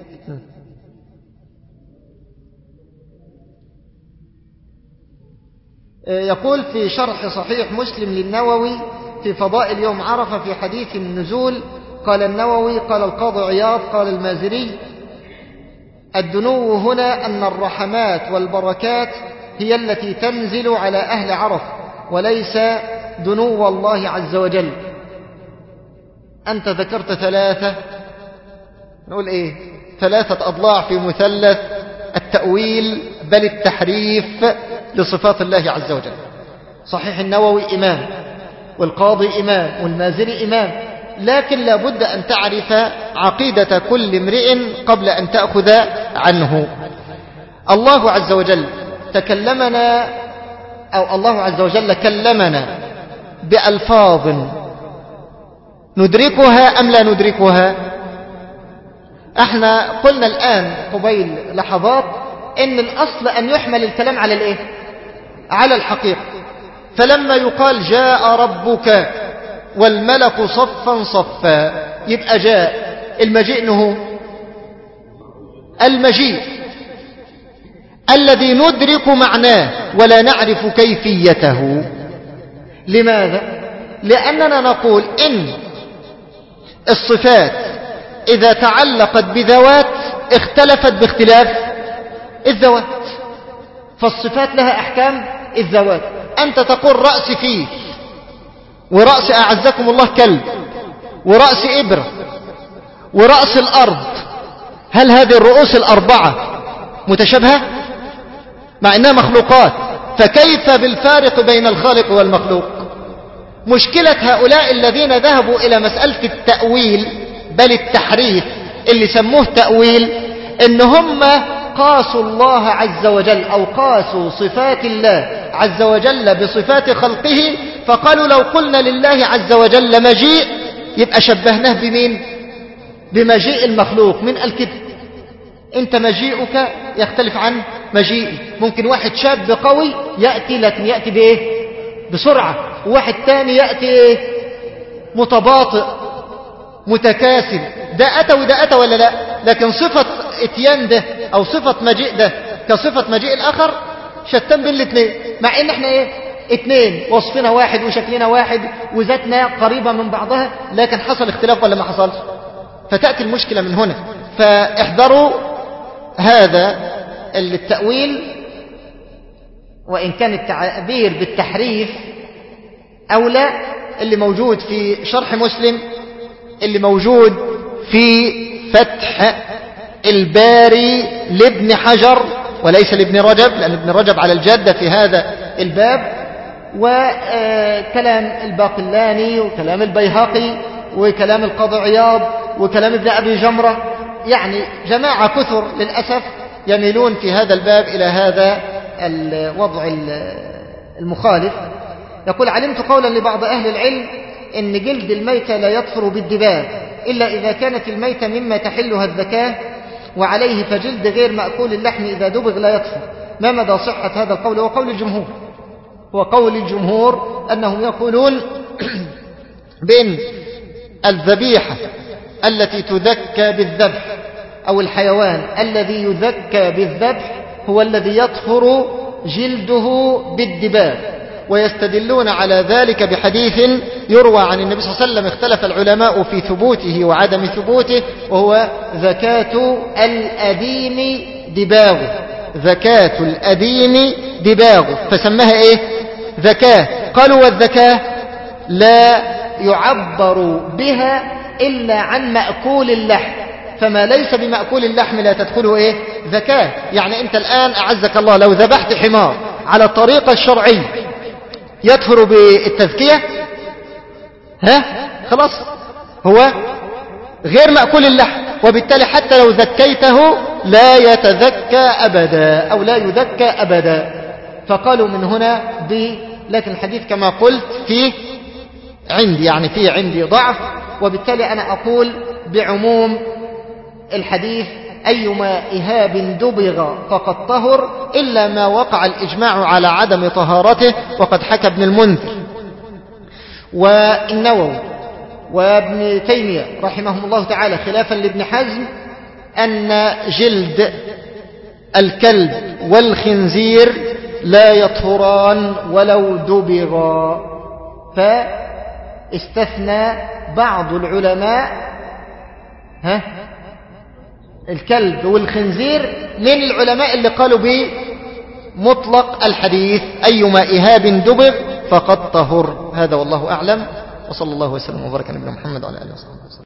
يقول في شرح صحيح مسلم للنووي في فضائل يوم عرفة في حديث النزول، قال النووي قال القاضي عياض قال المازري: الدنو هنا أن الرحمات والبركات هي التي تنزل على أهل عرفة وليس دنو الله عز وجل. أنت ذكرت ثلاثة، نقول إيه؟ ثلاثة أضلاع في مثلث التأويل بل التحريف لصفات الله عز وجل. صحيح النووي إمام، والقاضي إمام، والمازري إمام، لكن لابد أن تعرف عقيدة كل امرئ قبل أن تأخذ عنه. الله عز وجل تكلمنا أو الله عز وجل كلمنا بألفاظ ندركها أم لا ندركها؟ احنا قلنا الآن قبيل لحظات إن الأصل أن يحمل الكلام على الإيه؟ على الحقيقة. فلما يقال جاء ربك والملك صفا صفا يبقى جاء المجيء نهو المجيء الذي ندرك معناه ولا نعرف كيفيته. لماذا؟ لأننا نقول إن الصفات إذا تعلقت بذوات اختلفت باختلاف الذوات، فالصفات لها أحكام الذوات. أنت تقول رأس فيه، ورأس أعزكم الله كلب، ورأس إبرة، ورأس الأرض، هل هذه الرؤوس الأربعة متشابهة؟ مع أنها مخلوقات، فكيف بالفارق بين الخالق والمخلوق؟ مشكلة هؤلاء الذين ذهبوا إلى مسألة التأويل بل التحريف اللي سموه تأويل، إن هم قاسوا الله عز وجل أو قاسوا صفات الله عز وجل بصفات خلقه، فقالوا لو قلنا لله عز وجل مجيء يبقى شبهناه بمين؟ بمجيء المخلوق. من قال كده؟ انت مجيئك يختلف عن مجيئي. ممكن واحد شاب قوي يأتي لكن يأتي بإيه؟ بسرعة، وواحد تاني يأتي إيه؟ متباطئ متكاسل. ده أتى وده أتى ولا لا؟ لكن صفة اتيان ده أو صفة مجيء ده كصفة مجيء الآخر شتان بين الاثنين، مع ان احنا ايه؟ اثنين، وصفنا واحد وشكلنا واحد وذاتنا قريبة من بعضها، لكن حصل اختلاف ولا ما حصلش؟ فتأتي المشكلة من هنا. فاحذروا هذا التأويل، وإن كان التعبير بالتحريف أولى. اللي موجود في شرح مسلم، اللي موجود في فتح الباري لابن حجر وليس لابن رجب، لأن ابن رجب على الجادة في هذا الباب، وكلام الباقلاني وكلام البيهقي وكلام القاضي عياض وكلام ابن أبي جمرة، يعني جماعة كثر للأسف يميلون في هذا الباب إلى هذا الوضع المخالف. يقول: علمت قولا لبعض أهل العلم إن جلد الميتة لا يطفر بالدباغ إلا إذا كانت الميتة مما تحلها الذكاة وعليه فجلد غير مأكول اللحم إذا دبغ لا يطهر. ما مدى صحة هذا القول؟ هو قول الجمهور، هو قول الجمهور أنهم يقولون بأن الذبيحة التي تذكى بالذبح أو الحيوان الذي يذكى بالذبح هو الذي يطهر جلده بالدباغ، ويستدلون على ذلك بحديث يروى عن النبي صلى الله عليه وسلم اختلف العلماء في ثبوته وعدم ثبوته، وهو زكاة الأديم دباغه، زكاة الأديم دباغه، فسماها ايه؟ زكاة. قالوا والزكاة لا يعبر بها إلا عن مأكول اللحم، فما ليس بمأكول اللحم لا تدخله ايه؟ زكاة. يعني انت الآن أعزك الله لو ذبحت حمار على الطريقة الشرعية يطهر بالتزكية؟ ها؟ خلاص هو غير مأكول اللحم، وبالتالي حتى لو زكيته لا يتزكى أبدا أو لا يزكى أبدا. فقالوا من هنا ب لكن الحديث كما قلت فيه عندي يعني فيه عندي ضعف، وبالتالي أنا أقول بعموم الحديث أيما إهاب دبغ فقد طهر إلا ما وقع الإجماع على عدم طهارته، وقد حكى ابن المنذر والنووي وابن تيمية رحمهم الله تعالى خلافا لابن حزم أن جلد الكلب والخنزير لا يطهران ولو دبغا، فاستثنى بعض العلماء ها الكلب والخنزير من العلماء اللي قالوا بمطلق الحديث أيما إهاب دبغ فقد طهر. هذا والله أعلم، وصلى الله وسلم وبارك على نبينا محمد وعلى آله وصحبه وسلم.